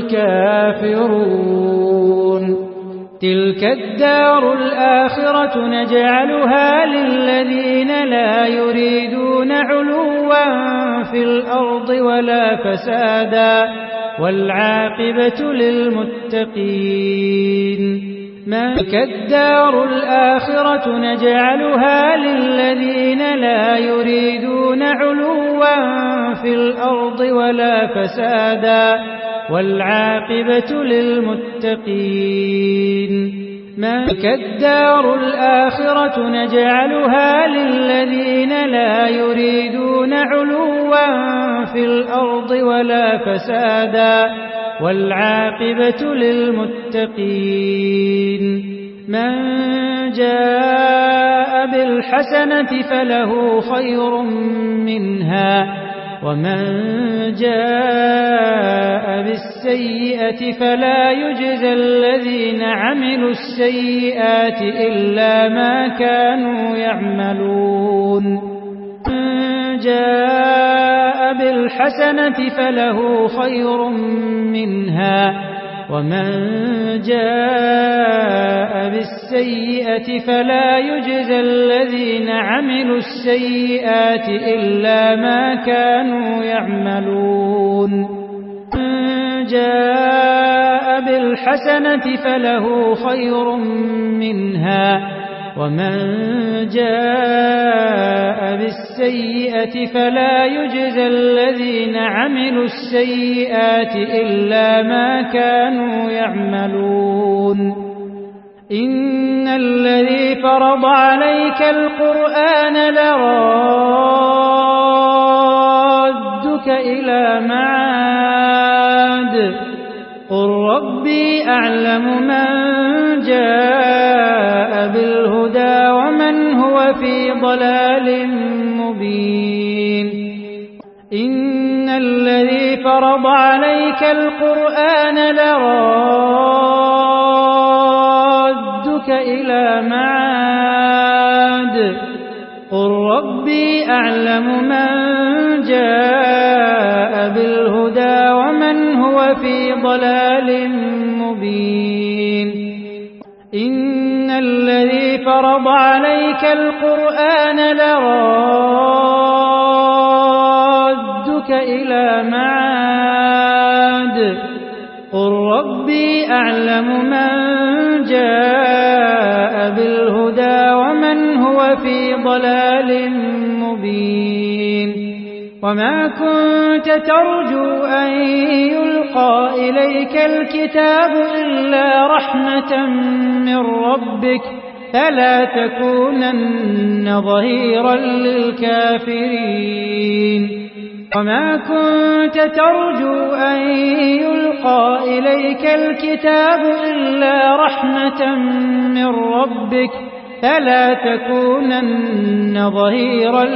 الكافرون. تلك الدار الآخرة نجعلها للذين لا يريدون علوا في الأرض ولا فسادا والعاقبة للمتقين. تلك الدار الآخرة نجعلها للذين لا يريدون علوا في الأرض ولا فسادا والعاقبة للمتقين. تلك الدار الآخرة نجعلها للذين لا يريدون علوا في الأرض ولا فسادا والعاقبة للمتقين. من جاء بالحسنة فله خير منها ومن جاء بالسيئة فلا يجزى الذين عملوا السيئات إلا ما كانوا يعملون. من جاء بالحسنة فله خير منها ومن جاء بالسيئة فلا يجزى الذين عملوا السيئات إلا ما كانوا يعملون. من جاء بالحسنة فله خير منها ومن جاء بالسيئة فلا يجزى الذين عملوا السيئات إلا ما كانوا يعملون. إن الذي فرض عليك القرآن لرادك إلى معاد قل ربي أعلم من جاء بالهدى ومن هو في ضلال مبين. إن الذي فرض عليك القرآن لرادك إلى معاد قل ربي أعلم من جاء بالهدى ومن هو في ضلال مبين. إن الذي فرض عليك القرآن لرادك إلى معاد قل ربي أعلم من جاء بالهدى ومن هو في ضلال مبين. وما كنت ترجو أن يلقى إليك الكتاب إلا رحمة من ربك فلا تكونن ظهيرا للكافرين. وما كنت ترجو أن يلقى إليك الكتاب إلا رحمة من ربك فلا تكونن ظهيرا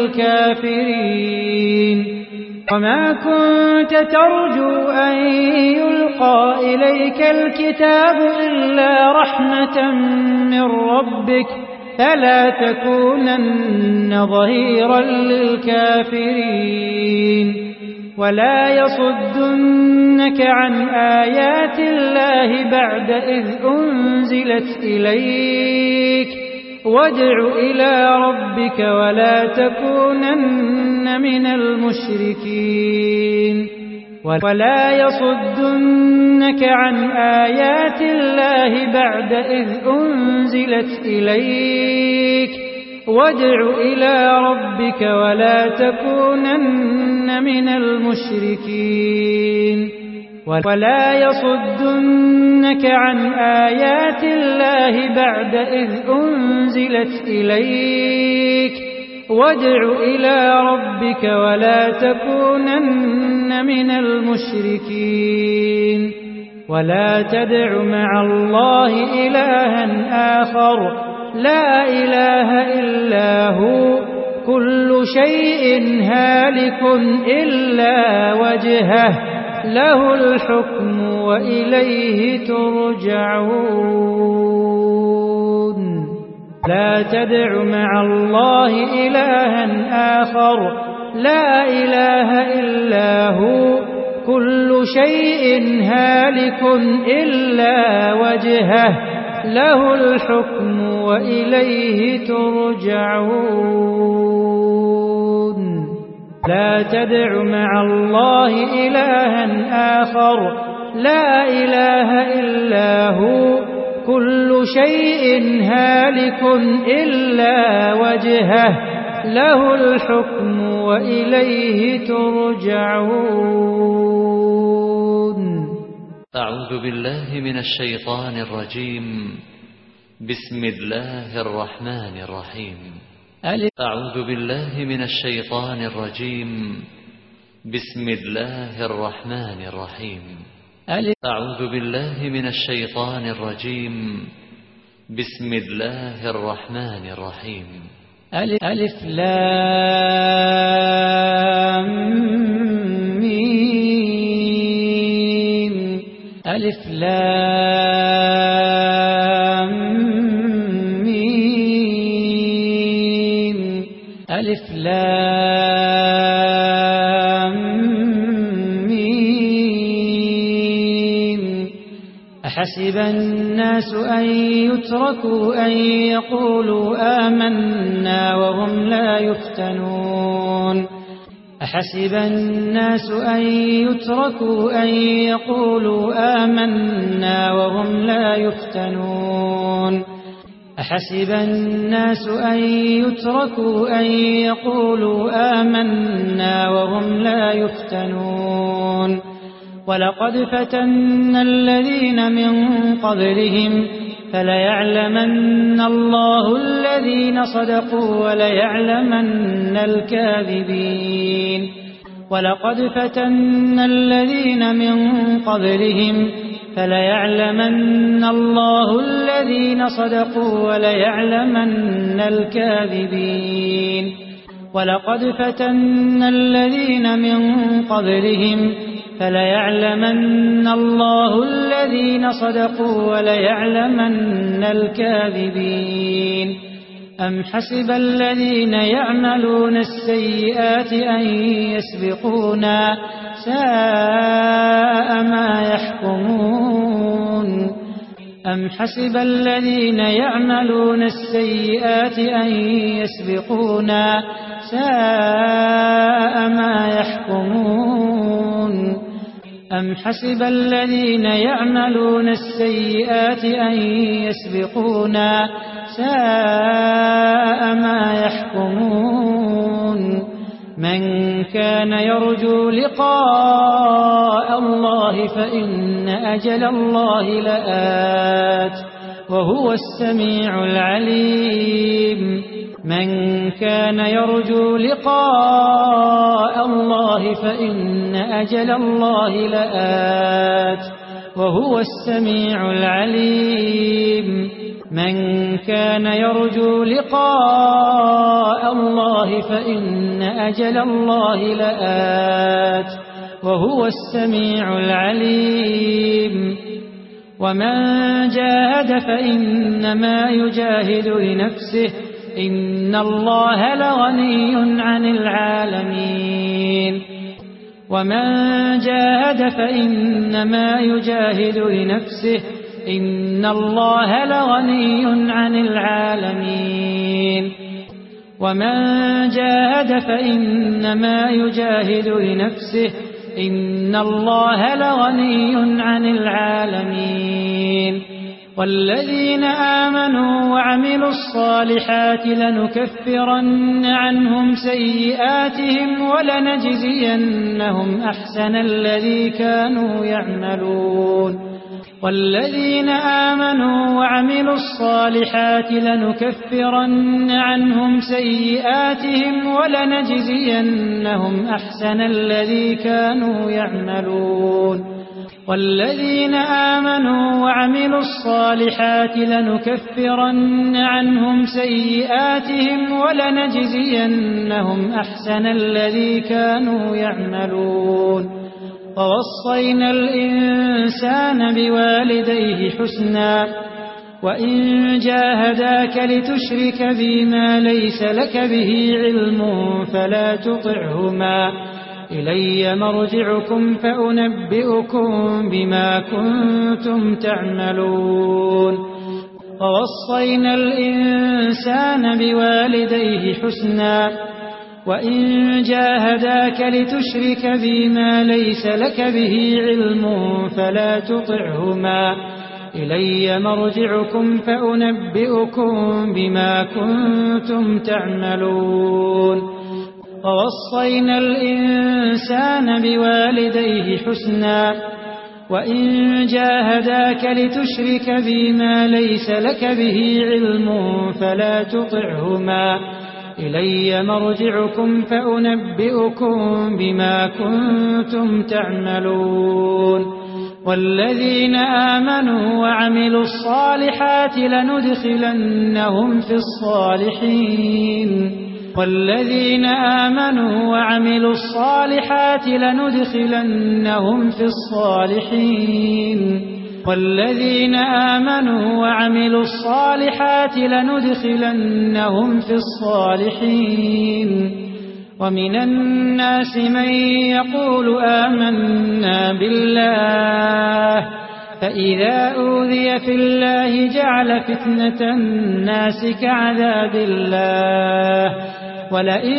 للكافرين وما كنت ترجو أن يلقى إليك الكتاب إلا رحمة من ربك فلا تكونن ظهيرا للكافرين ولا يصدنك عن آيات الله بعد إذ أنزلت إليك وادع إلى ربك ولا تكونن من المشركين ولا يصدنك عن آيات الله بعد إذ أنزلت إليك وادع إلى ربك ولا تكونن من المشركين ولا يصدنك عن آيات الله بعد إذ أنزلت إليك وادع إلى ربك ولا تكونن من المشركين ولا تدع مع الله إلها آخر لا إله إلا هو كل شيء هالك إلا وجهه له الحكم وإليه ترجعون لا تدع مع الله إلها آخر لا إله إلا هو كل شيء هالك إلا وجهه له الحكم وإليه ترجعون لا تدع مع الله إلها آخر لا إله إلا هو كل شيء هالك إلا وجهه له الحكم وإليه ترجعون أعوذ بالله من الشيطان الرجيم بسم الله الرحمن الرحيم أعوذ بالله من الشيطان الرجيم بسم الله الرحمن الرحيم أعوذ بالله من الشيطان الرجيم بسم الله الرحمن الرحيم ألف لام ميم ألف لام ميم ألف لام ميم أحسب الناس أن يتركوا أن يقولوا آمنا وهم لا يفتنون أحسب الناس أن يتركوا أن يقولوا آمنا وهم لا يفتنون أحسب الناس أن يتركوا أن يقولوا آمنا وهم لا يفتنون ولقد فتنا الذين من قبلهم فليعلمن الله الذين صدقوا وليعلمن الكاذبين ولقد فتنا الذين من قبلهم فليعلمن الله الذين صدقوا وليعلمن الكاذبين ولقد فتنا الذين من قبلهم فليعلمن الله الذين صدقوا وليعلمن الكاذبين أم حسب الذين يعملون السيئات أن يسبقونا ساء ما يحكمون أم حسب الذين يعملون السيئات أن يسبقونا ساء ما يحكمون أم حسب الذين يعملون السيئات أن يسبقونا ساء ما يحكمون من كان يرجو لقاء الله فإن أجل الله لآت وهو السميع العليم من كان يرجو لقاء الله فإن أجل الله لآت وهو السميع العليم من كان يرجو لقاء الله فإن أجل الله لآت وهو السميع العليم ومن جاهد فإنما يجاهد لنفسه إن الله لغني عن العالمين ومن جاهد فإنما يجاهد لنفسه إن الله لغني عن العالمين ومن جاهد فإنما يجاهد لنفسه إن الله لغني عن العالمين والذين آمنوا وعملوا الصالحات لنكفرن عنهم سيئاتهم ولنجزينهم أحسن الذي كانوا يعملون والذين آمنوا وعملوا الصالحات لنكفرن عنهم سيئاتهم ولنجزينهم أحسن الذي كانوا يعملون والذين آمنوا وعملوا الصالحات لنكفرن عنهم سيئاتهم ولنجزينهم أحسن الذي كانوا يعملون ووصينا الإنسان بوالديه حسنا وإن جاهداك لتشرك بما ليس لك به علم فلا تطعهما إلي مرجعكم فأنبئكم بما كنتم تعملون ووصينا الإنسان بوالديه حسنا وإن جاهداك لتشرك بما ليس لك به علم فلا تطعهما إلي مرجعكم فأنبئكم بما كنتم تعملون ووصينا الإنسان بوالديه حسنا وإن جاهداك لتشرك بما ليس لك به علم فلا تطعهما إلي مرجعكم فأنبئكم بما كنتم تعملون والذين آمنوا وعملوا الصالحات لندخلنهم في الصالحين والذين آمنوا وعملوا الصالحات لندخلنهم في الصالحين والذين آمنوا وعملوا الصالحات لندخلنهم في الصالحين ومن الناس من يقول آمنا بالله فإذا أوذي في الله جعل فتنة الناس كعذاب الله ولئن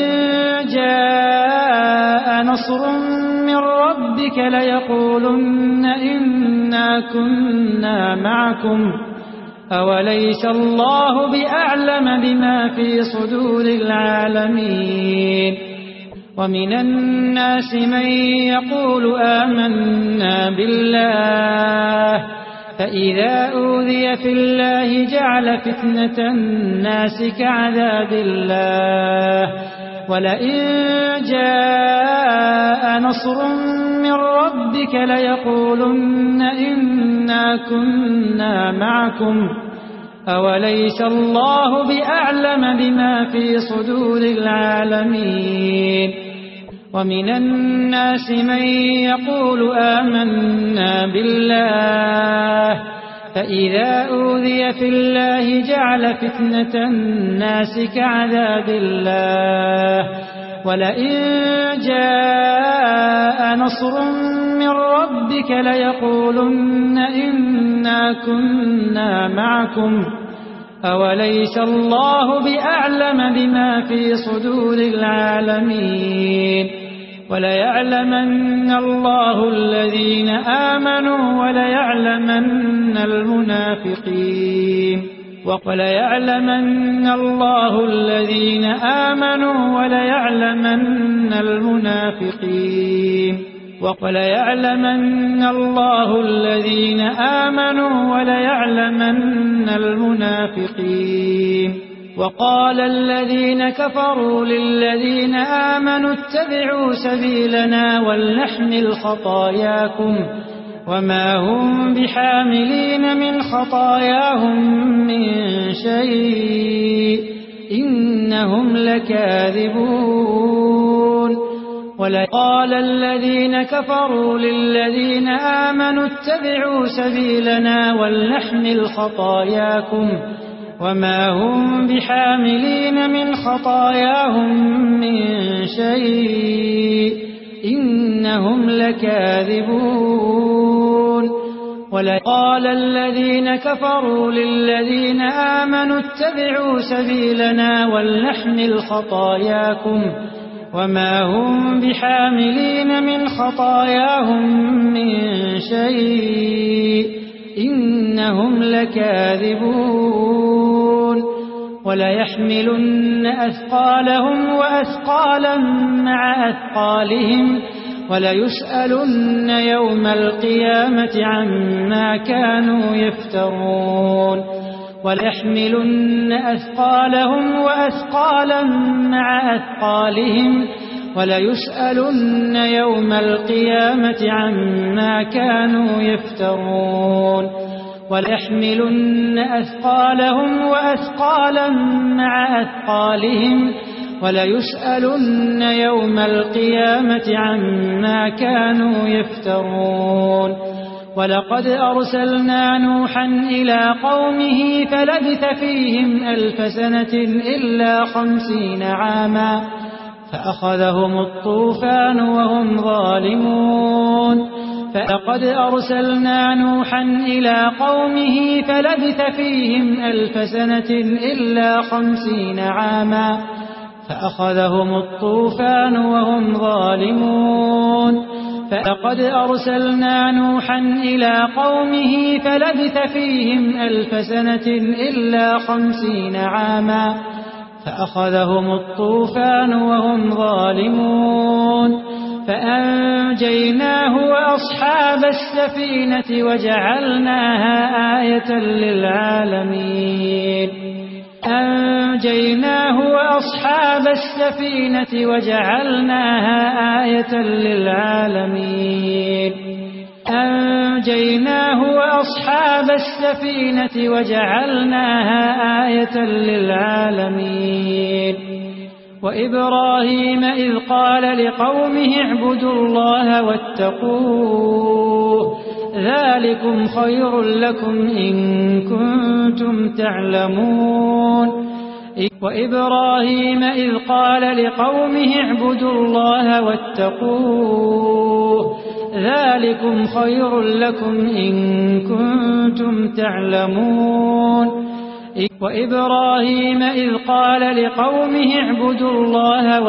جاء نصر من ربك ليقولن إنا كنا معكم أوليس الله بأعلم بما في صدور العالمين ومن الناس من يقول آمنا بالله فإذا أوذي في الله جعل فتنة الناس كعذاب الله ولئن جاء نصر من ربك ليقولن إنا كنا معكم أوليس الله بأعلم بما في صدور العالمين ومن الناس من يقول آمنا بالله فإذا أوذي في الله جعل فتنة الناس كعذاب الله ولئن جاء نصر من ربك ليقولن إنا كنا معكم أوليس الله بأعلم بما في صدور العالمين وليعلمن الله الذين آمنوا وليعلمن المنافقين وليعلمن الله الذين آمنوا وليعلمن المنافقين وليعلمن الله الذين آمنوا وليعلمن المنافقين وقال الذين كفروا للذين آمنوا اتبعوا سبيلنا ولنحمل خطاياكم وما هم بحاملين من خطاياهم من شيء إنهم لكاذبون. وقال الذين كفروا للذين آمنوا اتبعوا سبيلنا ولنحمل خطاياكم وما هم بحاملين من خطاياهم من شيء إنهم لكاذبون. وقال الذين كفروا للذين آمنوا اتبعوا سبيلنا ولنحمل خطاياكم وما هم بحاملين من خطاياهم من شيء إنهم لكاذبون. وليحملن أثقالهم وأثقالا مع أثقالهم وليسألن يوم القيامة عما كانوا يفترون. وليحملن أثقالهم وأثقالا مع أثقالهم وليسألن يوم القيامة عما كانوا يفترون. وليحملن أثقالهم وأثقالا مع أثقالهم وليسألن يوم القيامة عما كانوا يفترون. ولقد أرسلنا نوحا إلى قومه فلبث فيهم ألف سنة إلا خمسين عاما فأخذهم الطوفان وهم ظالمون. فلقد أرسلنا نوحا إلى قومه فلبث فيهم ألف سنة إلا خمسين عاما فأخذهم الطوفان وهم ظالمون. فلقد أرسلنا نوحا إلى قومه فلبث فيهم ألف سنة إلا خمسين عاما فأخذهم الطوفان وهم ظالمون. فأنجيناه وأصحاب السفينة وجعلناها آية للعالمين. أنجيناه وأصحاب السفينة وجعلناها آية للعالمين. أنجيناه وأصحاب السفينة وجعلناها آية للعالمين. وإبراهيم إذ قال لقومه اعبدوا الله واتقوه ذلكم خير لكم إن كنتم تعلمون. وإبراهيم إذ قال لقومه اعبدوا الله واتقوه ذلكم خير لكم إن كنتم تعلمون. وإبراهيم إذ قال لقومه اعبدوا الله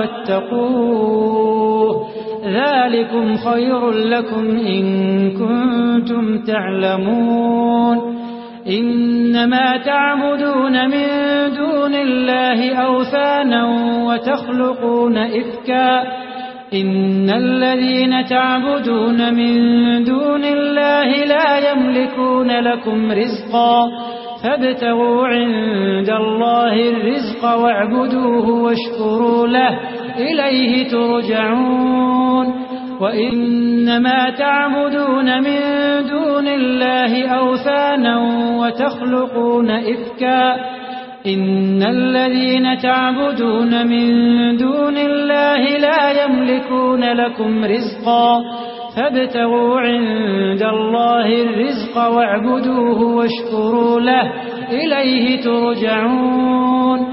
واتقوه ذلكم خير لكم إن كنتم تعلمون. إنما تعبدون من دون الله أوثانا وتخلقون إفكا إن الذين تعبدون من دون الله لا يملكون لكم رزقا فابتغوا عند الله الرزق واعبدوه واشكروا له إليه ترجعون. وإنما تعبدون من دون الله أوثانا وتخلقون إفكا إن الذين تعبدون من دون الله لا يملكون لكم رزقا فابتغوا عند الله الرزق واعبدوه واشكروا له إليه ترجعون.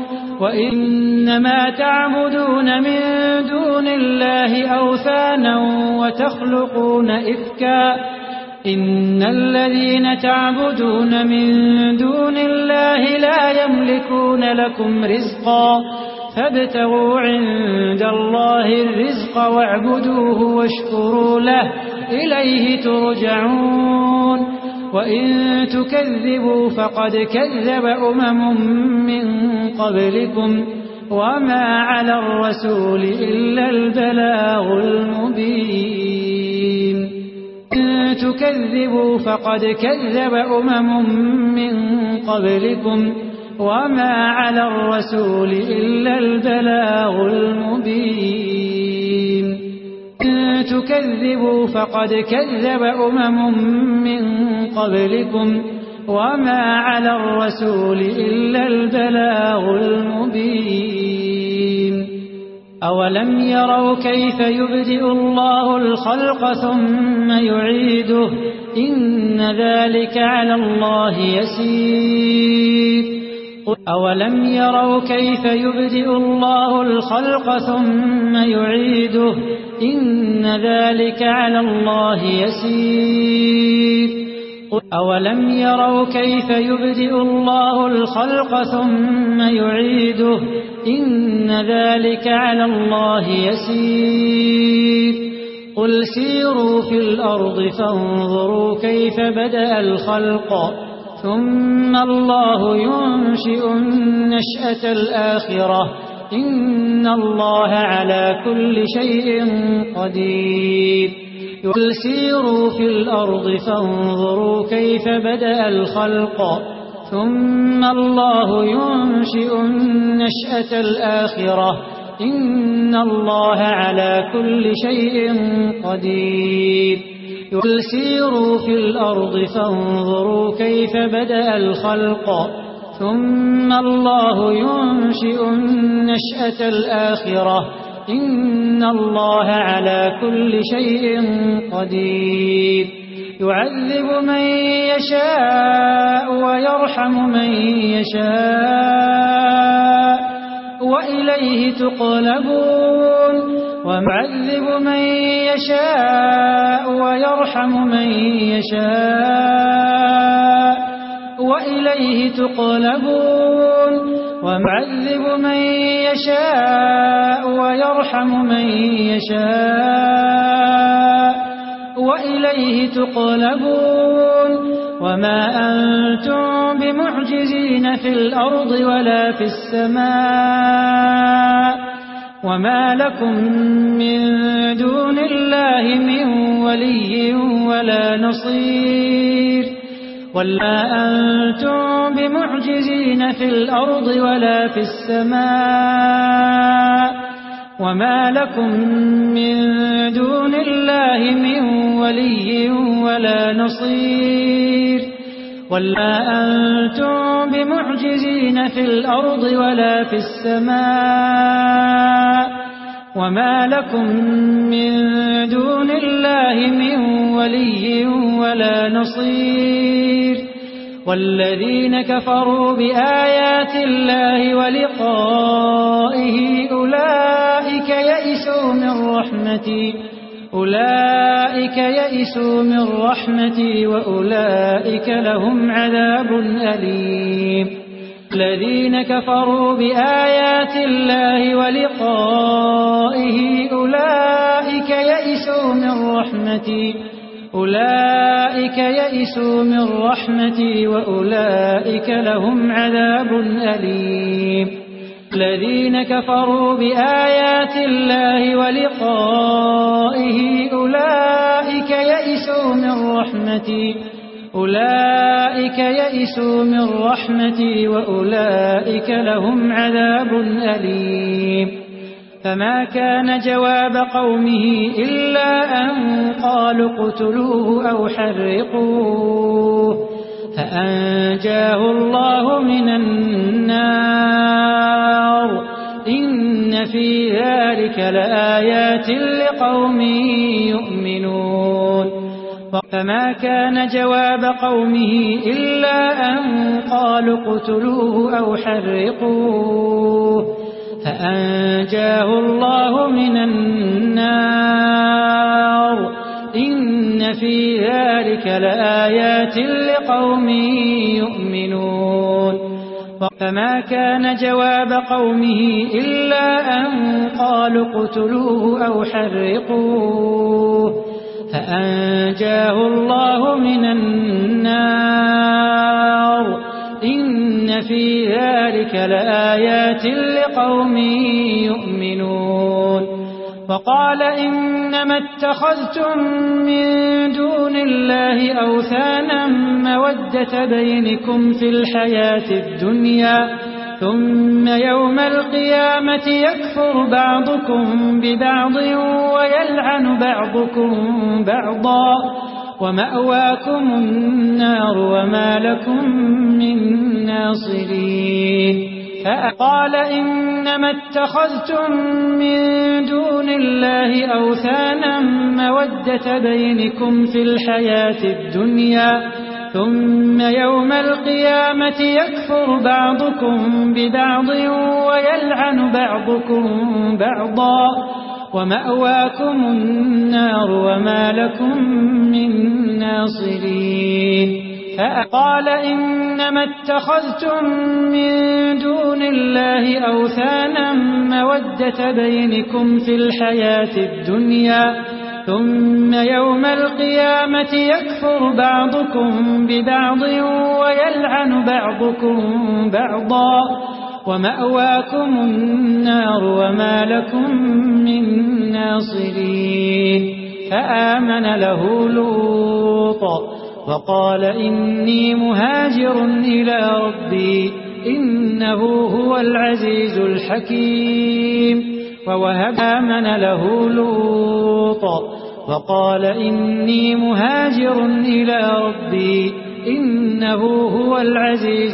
وإنما تعبدون من دون الله أوثانا وتخلقون إفكا إن الذين تعبدون من دون الله لا يملكون لكم رزقا فابتغوا عند الله الرزق واعبدوه واشكروا له إليه ترجعون. وإن تكذبوا فقد كذب أمم من قبلكم وما على الرسول إلا البلاغ المبين. إن تكذبوا فقد كذب أمم من قبلكم وما على الرسول إلا البلاغ المبين. إن تكذبوا فقد كذب أمم من قبلكم وما على الرسول إلا البلاغ المبين أولم يروا كيف يبدئ الله الخلق ثم يعيده إن ذلك على الله يسير أولم يروا كيف يبدئ الله الخلق ثم يعيده إن ذلك على الله يسير أولم يروا كيف يبدئ الله الخلق ثم يعيده إن ذلك على الله يسير قل سيروا في الأرض فانظروا كيف بدأ الخلق ثم الله ينشئ النشأة الآخرة إن الله على كل شيء قدير قل سيروا في الأرض فانظروا كيف بدأ الخلق ثم الله ينشئ النشأة الآخرة إن الله على كل شيء قدير قل سيروا في الأرض فانظروا كيف بدأ الخلق ثم الله ينشئ النشأة الآخرة إن الله على كل شيء قدير يعذب من يشاء ويرحم من يشاء وإليه تقلبون ومعذب من يشاء ويرحم من يشاء وإليه تقلبون ومعذب من يشاء ويرحم من يشاء وإليه تقلبون وما أنتم بمعجزين في الأرض ولا في السماء وما لكم من دون الله من ولي ولا نصير ولا أنتم بمعجزين في الأرض ولا في السماء وما لكم من دون الله من ولي ولا نصير ولا أنتم بمعجزين في الأرض ولا في السماء وما لكم من دون الله من ولي ولا نصير والذين كفروا بآيات الله ولقائه أولئك يئسوا من رحمتي أولئك يئسوا من رحمتي وأولئك لهم عذاب أليم الذين كفروا بآيات الله ولقائه أولئك يئسوا من رحمتي أولئك يئسوا من رحمتي وأولئك لهم عذاب أليم الذين كفروا بآيات الله ولقائه أولئك يئسوا من رحمتي أولئك يئسوا من رحمتي وأولئك لهم عذاب أليم فما كان جواب قومه إلا أن قالوا اقتلوه أو حرقوه فأنجاه الله من النار إن في ذلك لآيات لقوم يؤمنون فما كان جواب قومه إلا أن قالوا اقتلوه أو حرقوه فأنجاه الله من النار إن في ذلك لآيات لقوم يؤمنون فما كان جواب قومه إلا أن قالوا اقتلوه أو حرقوه فأنجاه الله من النار إن في ذلك لآيات لقوم يؤمنون وقال إنما اتخذتم من دون الله أوثانا مودة بينكم في الحياة الدنيا ثم يوم القيامة يكفر بعضكم ببعض ويلعن بعضكم بعضا ومأواكم النار وما لكم من ناصرين فقال إنما اتخذتم من دون الله أوثانا مودة بينكم في الحياة الدنيا ثم يوم القيامة يكفر بعضكم ببعض ويلعن بعضكم بعضا ومأواكم النار وما لكم من ناصرين فقال إنما اتخذتم من دون الله أوثانا مودة بينكم في الحياة الدنيا ثم يوم القيامة يكفر بعضكم ببعض ويلعن بعضكم بعضا ومأواكم النار وما لكم من ناصرين فآمن له لوط وقال إني مهاجر إلى ربي إنه هو العزيز الحكيم ووهب آمن له لوط وقال إني مهاجر إلى ربي إنه هو العزيز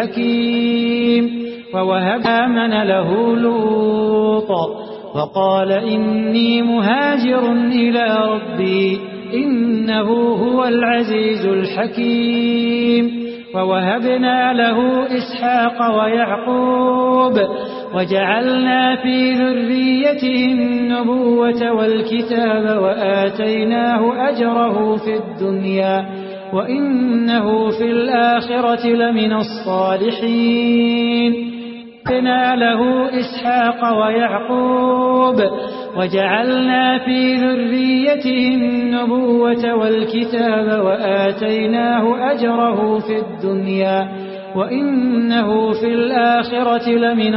الحكيم ووهب آمن له لوط وقال إني مهاجر إلى ربي إنه هو العزيز الحكيم ووهبنا له إسحاق ويعقوب وجعلنا في ذريته النبوة والكتاب وآتيناه أجره في الدنيا وإنه في الآخرة لمن الصالحين ووهبنا له إسحاق ويعقوب وجعلنا في ذريته النبوة والكتاب وآتيناه أجره في الدنيا وإنه في الآخرة لمن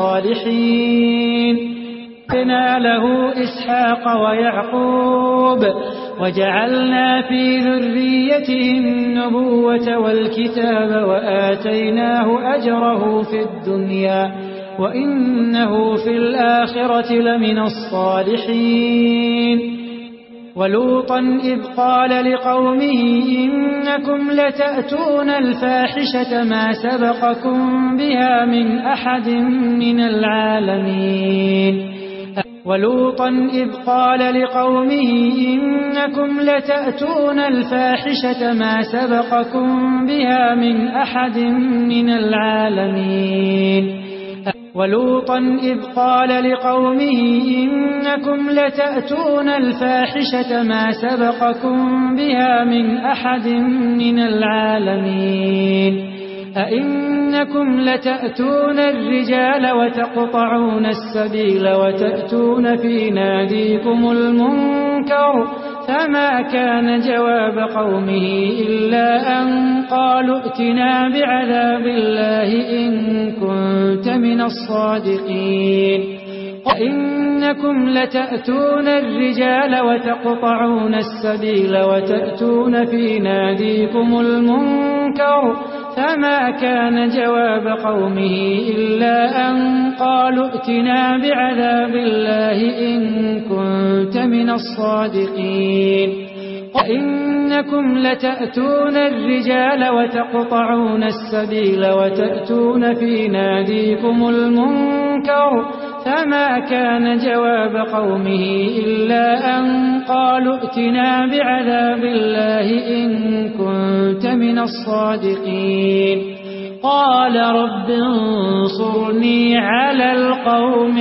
الصالحين ووهبنا له إسحاق ويعقوب وجعلنا في ذريته النبوة والكتاب وآتيناه أجره في الدنيا وإنه في الآخرة لمن الصالحين ولوطا إذ قال لقومه إنكم لتأتون الفاحشة ما سبقكم بها من أحد من العالمين ولوطا إذ قال لقومه إنكم لتأتون الفاحشة ما سبقكم بها من أحد من العالمين ولوطا إذ قال لقومه إنكم لتأتون الفاحشة ما سبقكم بها من أحد من العالمين أئنكم لتأتون الرجال وتقطعون السبيل وتأتون في ناديكم المنكر فما كان جواب قومه إلا أن قالوا ائتنا بعذاب الله إن كنت من الصادقين وإنكم لتأتون الرجال وتقطعون السبيل وتأتون في ناديكم المنكر فما كان جواب قومه إلا أن قالوا ائتنا بعذاب الله إن كنت من الصادقين وإنكم لتأتون الرجال وتقطعون السبيل وتأتون في ناديكم المنكر فما كان جواب قومه إلا أن قالوا ائتنا بعذاب الله إن كنت من الصادقين قال رب انصرني على القوم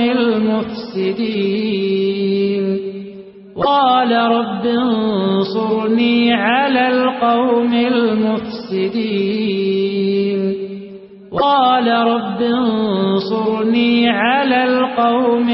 المفسدين قال رب انصرني على القوم المفسدين قال رب انصرني على القوم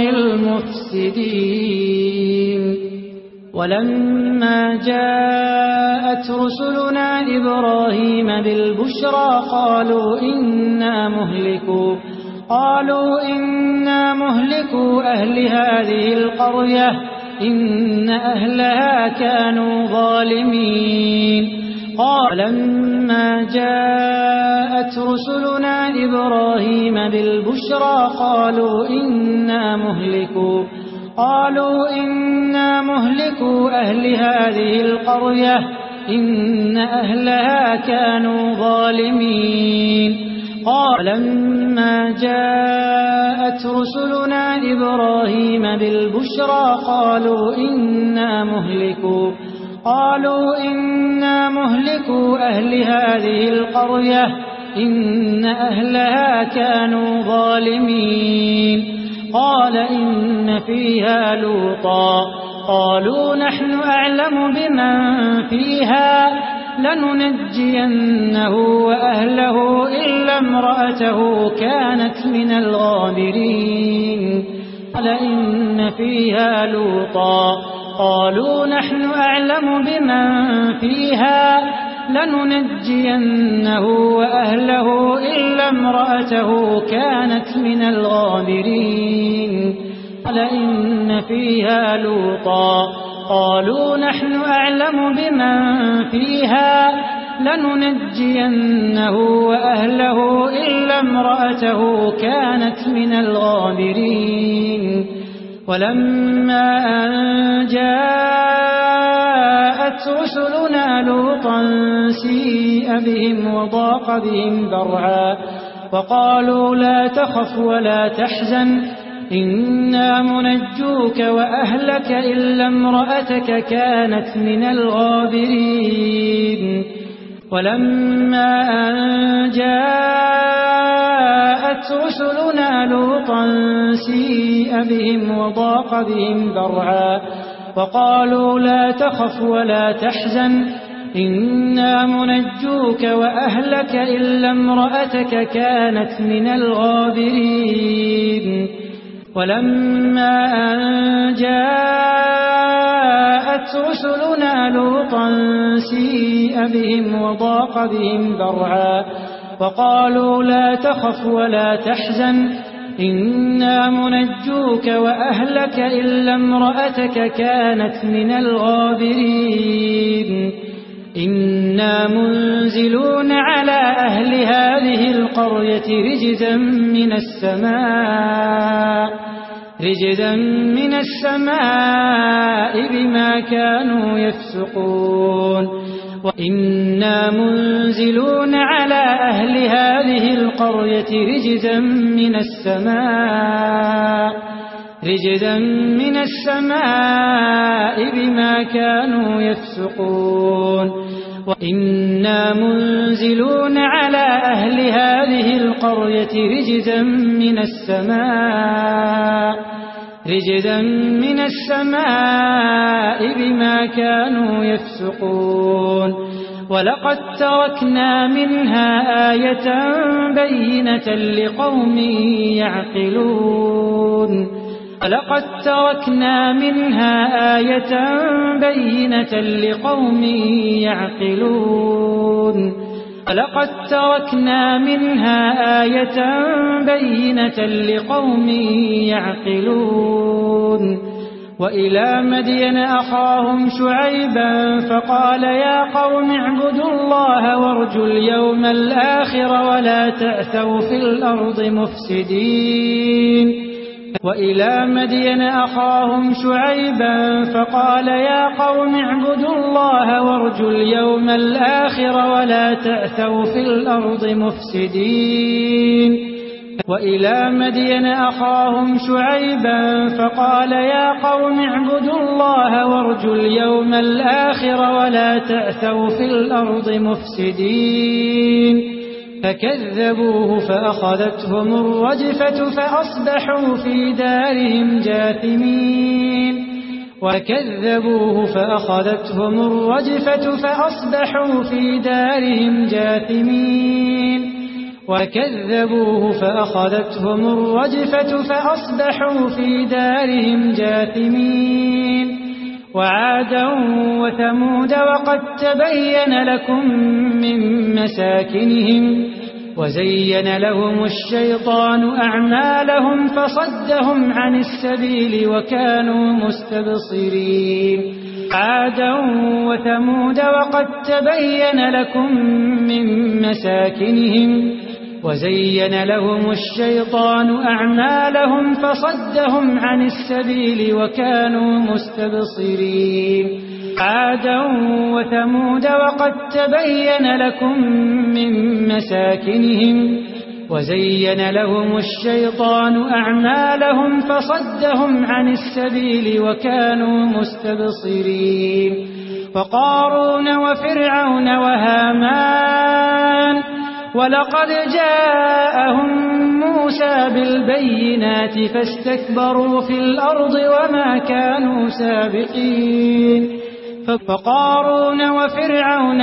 المفسدين ولما جاءت رسلنا إبراهيم بالبشرى قالوا إنا مهلكوا قالوا إنا مهلكوا أهل هذه القرية إن أهلها كانوا ظالمين قال لما جاءت رسلنا إبراهيم بالبشرى قالوا إنا مهلكوا قالوا إنا مهلكوا أهل هذه القرية إن أهلها كانوا ظالمين قال لما جاءت رسلنا إبراهيم بالبشرى قالوا إنا مهلكوا قالوا إنا مهلكوا أهل هذه القرية إن أهلها كانوا ظالمين قال إن فيها لوطا قالوا نحن أعلم بمن فيها لننجينه وأهله إلا امرأته كانت من الغابرين قال إن فيها لوطا قالوا نحن أعلم بمن فيها لننجينه وأهله إلا امرأته كانت من الغابرين قال إن فيها لوطا قالوا نحن أعلم بمن فيها لننجينه وأهله إلا امرأته كانت من الغابرين ولما أن جاءت رسلنا لوطا سيء بهم وضاق بهم ذرعا وقالوا لا تخف ولا تحزن إنا منجوك وأهلك إلا امرأتك كانت من الغابرين ولما أن جاءت رسلنا لوطا سيء بهم وضاق بهم ذرعا وقالوا لا تخف ولا تحزن إنا منجوك وأهلك إلا امرأتك كانت من الغابرين ولما أن جاءت رسلنا لوطا سيء بهم وضاق بهم ذرعا وقالوا لا تخف ولا تحزن إنا منجوك وأهلك إلا امرأتك كانت من الغابرين إنا منزلون على أهل هذه القرية رجزا من السماء رجزا من السماء بما كانوا يفسقون وإنا منزلون على أهل هذه القرية رجزا من السماء رجزا من السماء بما كانوا يفسقون وإنا منزلون على أهل هذه القرية رجزا من السماء رجزا من السماء بما كانوا يفسقون ولقد تركنا منها آية بينة لقوم يعقلون ولقد تركنا منها آية بينة لقوم يعقلون ولقد تركنا منها آية بينة لقوم يعقلون وإلى مدين أخاهم شعيبا فقال يا قوم اعبدوا الله وارجوا اليوم الآخر ولا تعثوا في الأرض مفسدين وإلى مدين أخاهم شعيبا فقال يا قوم اعبدوا الله وارجوا اليوم الآخر ولا تعثوا في الأرض مفسدين وإلى مدين أخاهم شعيبا فقال يا قوم اعبدوا الله وارجوا اليوم الآخر ولا تعثوا في الأرض مفسدين فكذبوه فأخذتهم الرجفة فأصبحوا في دارهم جاثمين وكذبوه فأخذتهم الرجفة فأصبحوا في دارهم جاثمين وكذبوه فأخذتهم الرجفة فأصبحوا في دارهم جاثمين وعادا وثمود وقد تبين لكم من مساكنهم وزين لهم الشيطان أعمالهم فصدهم عن السبيل وكانوا مستبصرين عادا وثمود وقد تبين لكم من مساكنهم وزين لهم الشيطان أعمالهم فصدهم عن السبيل وكانوا مستبصرين عادا وثمود وقد تبين لكم من مساكنهم وزين لهم الشيطان أعمالهم فصدهم عن السبيل وكانوا مستبصرين وقارون وفرعون وهامان ولقد جاءهم موسى بالبينات فاستكبروا في الأرض وما كانوا سابقين فقارون وفرعون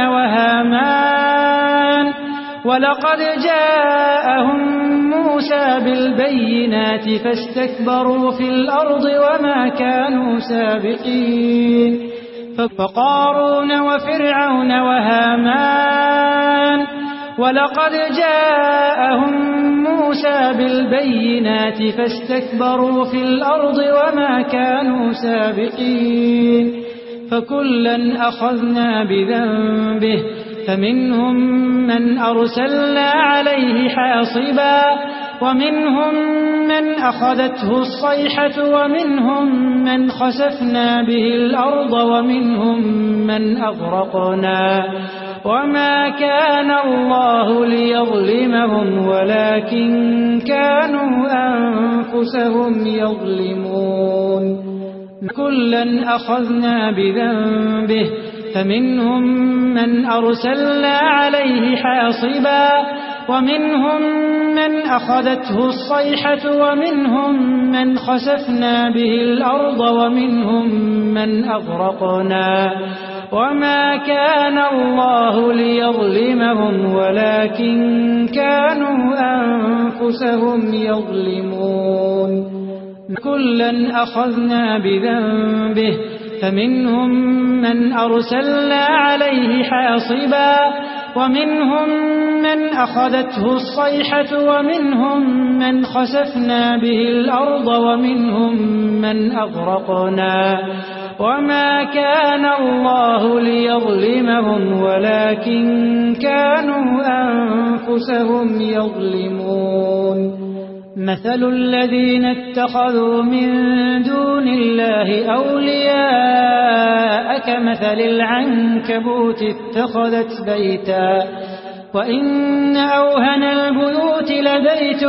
وهامان ولقد جاءهم موسى بالبينات فاستكبروا في الأرض وما كانوا سابقين فقارون وفرعون وهامان ولقد جاءهم موسى بالبينات فاستكبروا في الأرض وما كانوا سابقين فكلا أخذنا بذنبه فمنهم من أرسلنا عليه حاصبا ومنهم من أخذته الصيحة ومنهم من خسفنا به الأرض ومنهم من أغرقنا وما كان الله ليظلمهم ولكن كانوا أنفسهم يظلمون كلا أخذنا بذنبه فمنهم من أرسلنا عليه حاصبا ومنهم من أخذته الصيحة ومنهم من خسفنا به الأرض ومنهم من أغرقنا وما كان الله ليظلمهم ولكن كانوا أنفسهم يظلمون كلا أخذنا بذنبه فمنهم من أرسلنا عليه حاصبا ومنهم من أخذته الصيحة ومنهم من خسفنا به الأرض ومنهم من أغرقنا وما كان الله ليظلمهم ولكن كانوا أنفسهم يظلمون مثل الذين اتخذوا من دون الله أولياء كمثل العنكبوت اتخذت بيتا وإن أوهن البيوت لبيت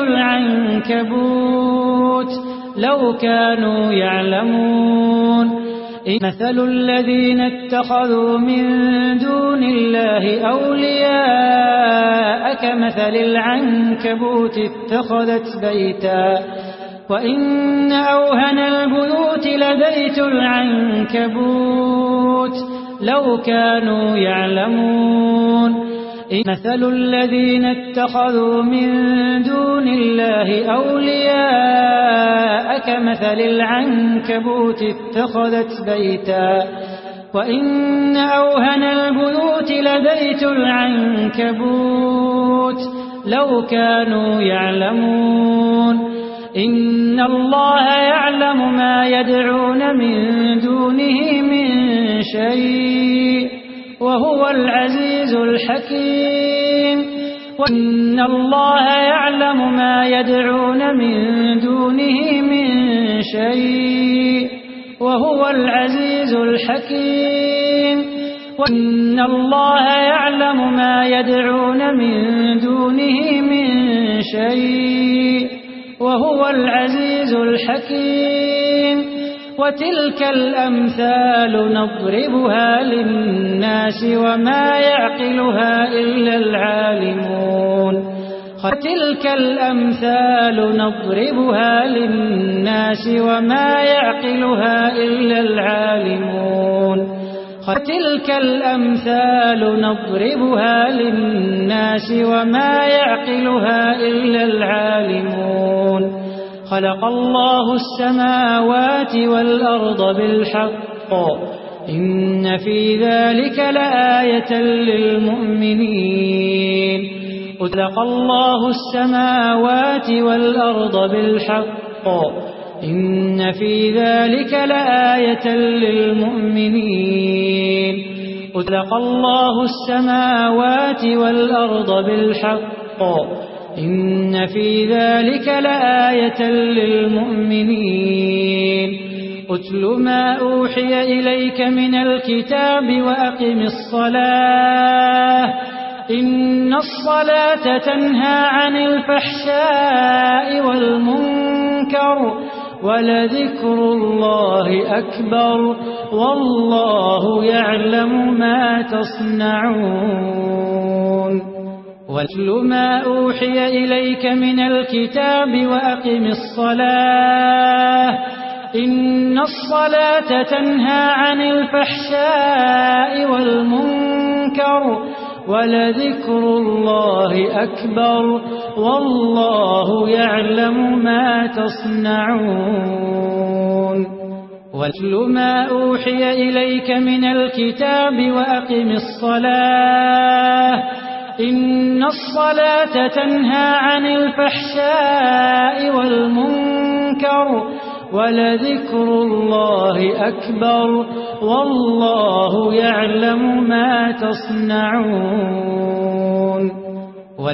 العنكبوت لو كانوا يعلمون مثل الذين اتخذوا من دون الله أولياء كمثل العنكبوت اتخذت بيتا وإن أوهن البيوت لبيت العنكبوت لو كانوا يعلمون مثل الذين اتخذوا من دون الله أولياء كمثل العنكبوت اتخذت بيتا وإن أوهن البيوت لبيت العنكبوت لو كانوا يعلمون إن الله يعلم ما يدعون من دونه من شيء وهو العزيز الحكيم وإن الله يعلم ما يدعون من دونه من شيء وهو العزيز الحكيم وإن الله يعلم ما يدعون من دونه من شيء وهو العزيز الحكيم وتلك الأمثال نضربها للناس وما يعقلها إلا العالمون وتلك الأمثال نضربها للناس وما يعقلها إلا العالمون وتلك الأمثال نضربها للناس وما يعقلها إلا العالمون خلق الله السماوات والأرض بالحق إن في ذلك لآية للمؤمنين خلق الله السماوات والأرض بالحق إن في ذلك لآية للمؤمنين خلق الله السماوات والأرض بالحق إن في ذلك لآية للمؤمنين أتل ما أوحي إليك من الكتاب وأقم الصلاة إن الصلاة تنهى عن الفحشاء والمنكر ولذكر الله أكبر والله يعلم ما تصنعون واتل ما أوحي إليك من الكتاب وأقم الصلاة إن الصلاة تنهى عن الفحشاء والمنكر ولذكر الله أكبر والله يعلم ما تصنعون واتل ما أوحي إليك من الكتاب وأقم الصلاة إن الصلاة تنهى عن الفحشاء والمنكر ولذكر الله أكبر والله يعلم ما تصنعون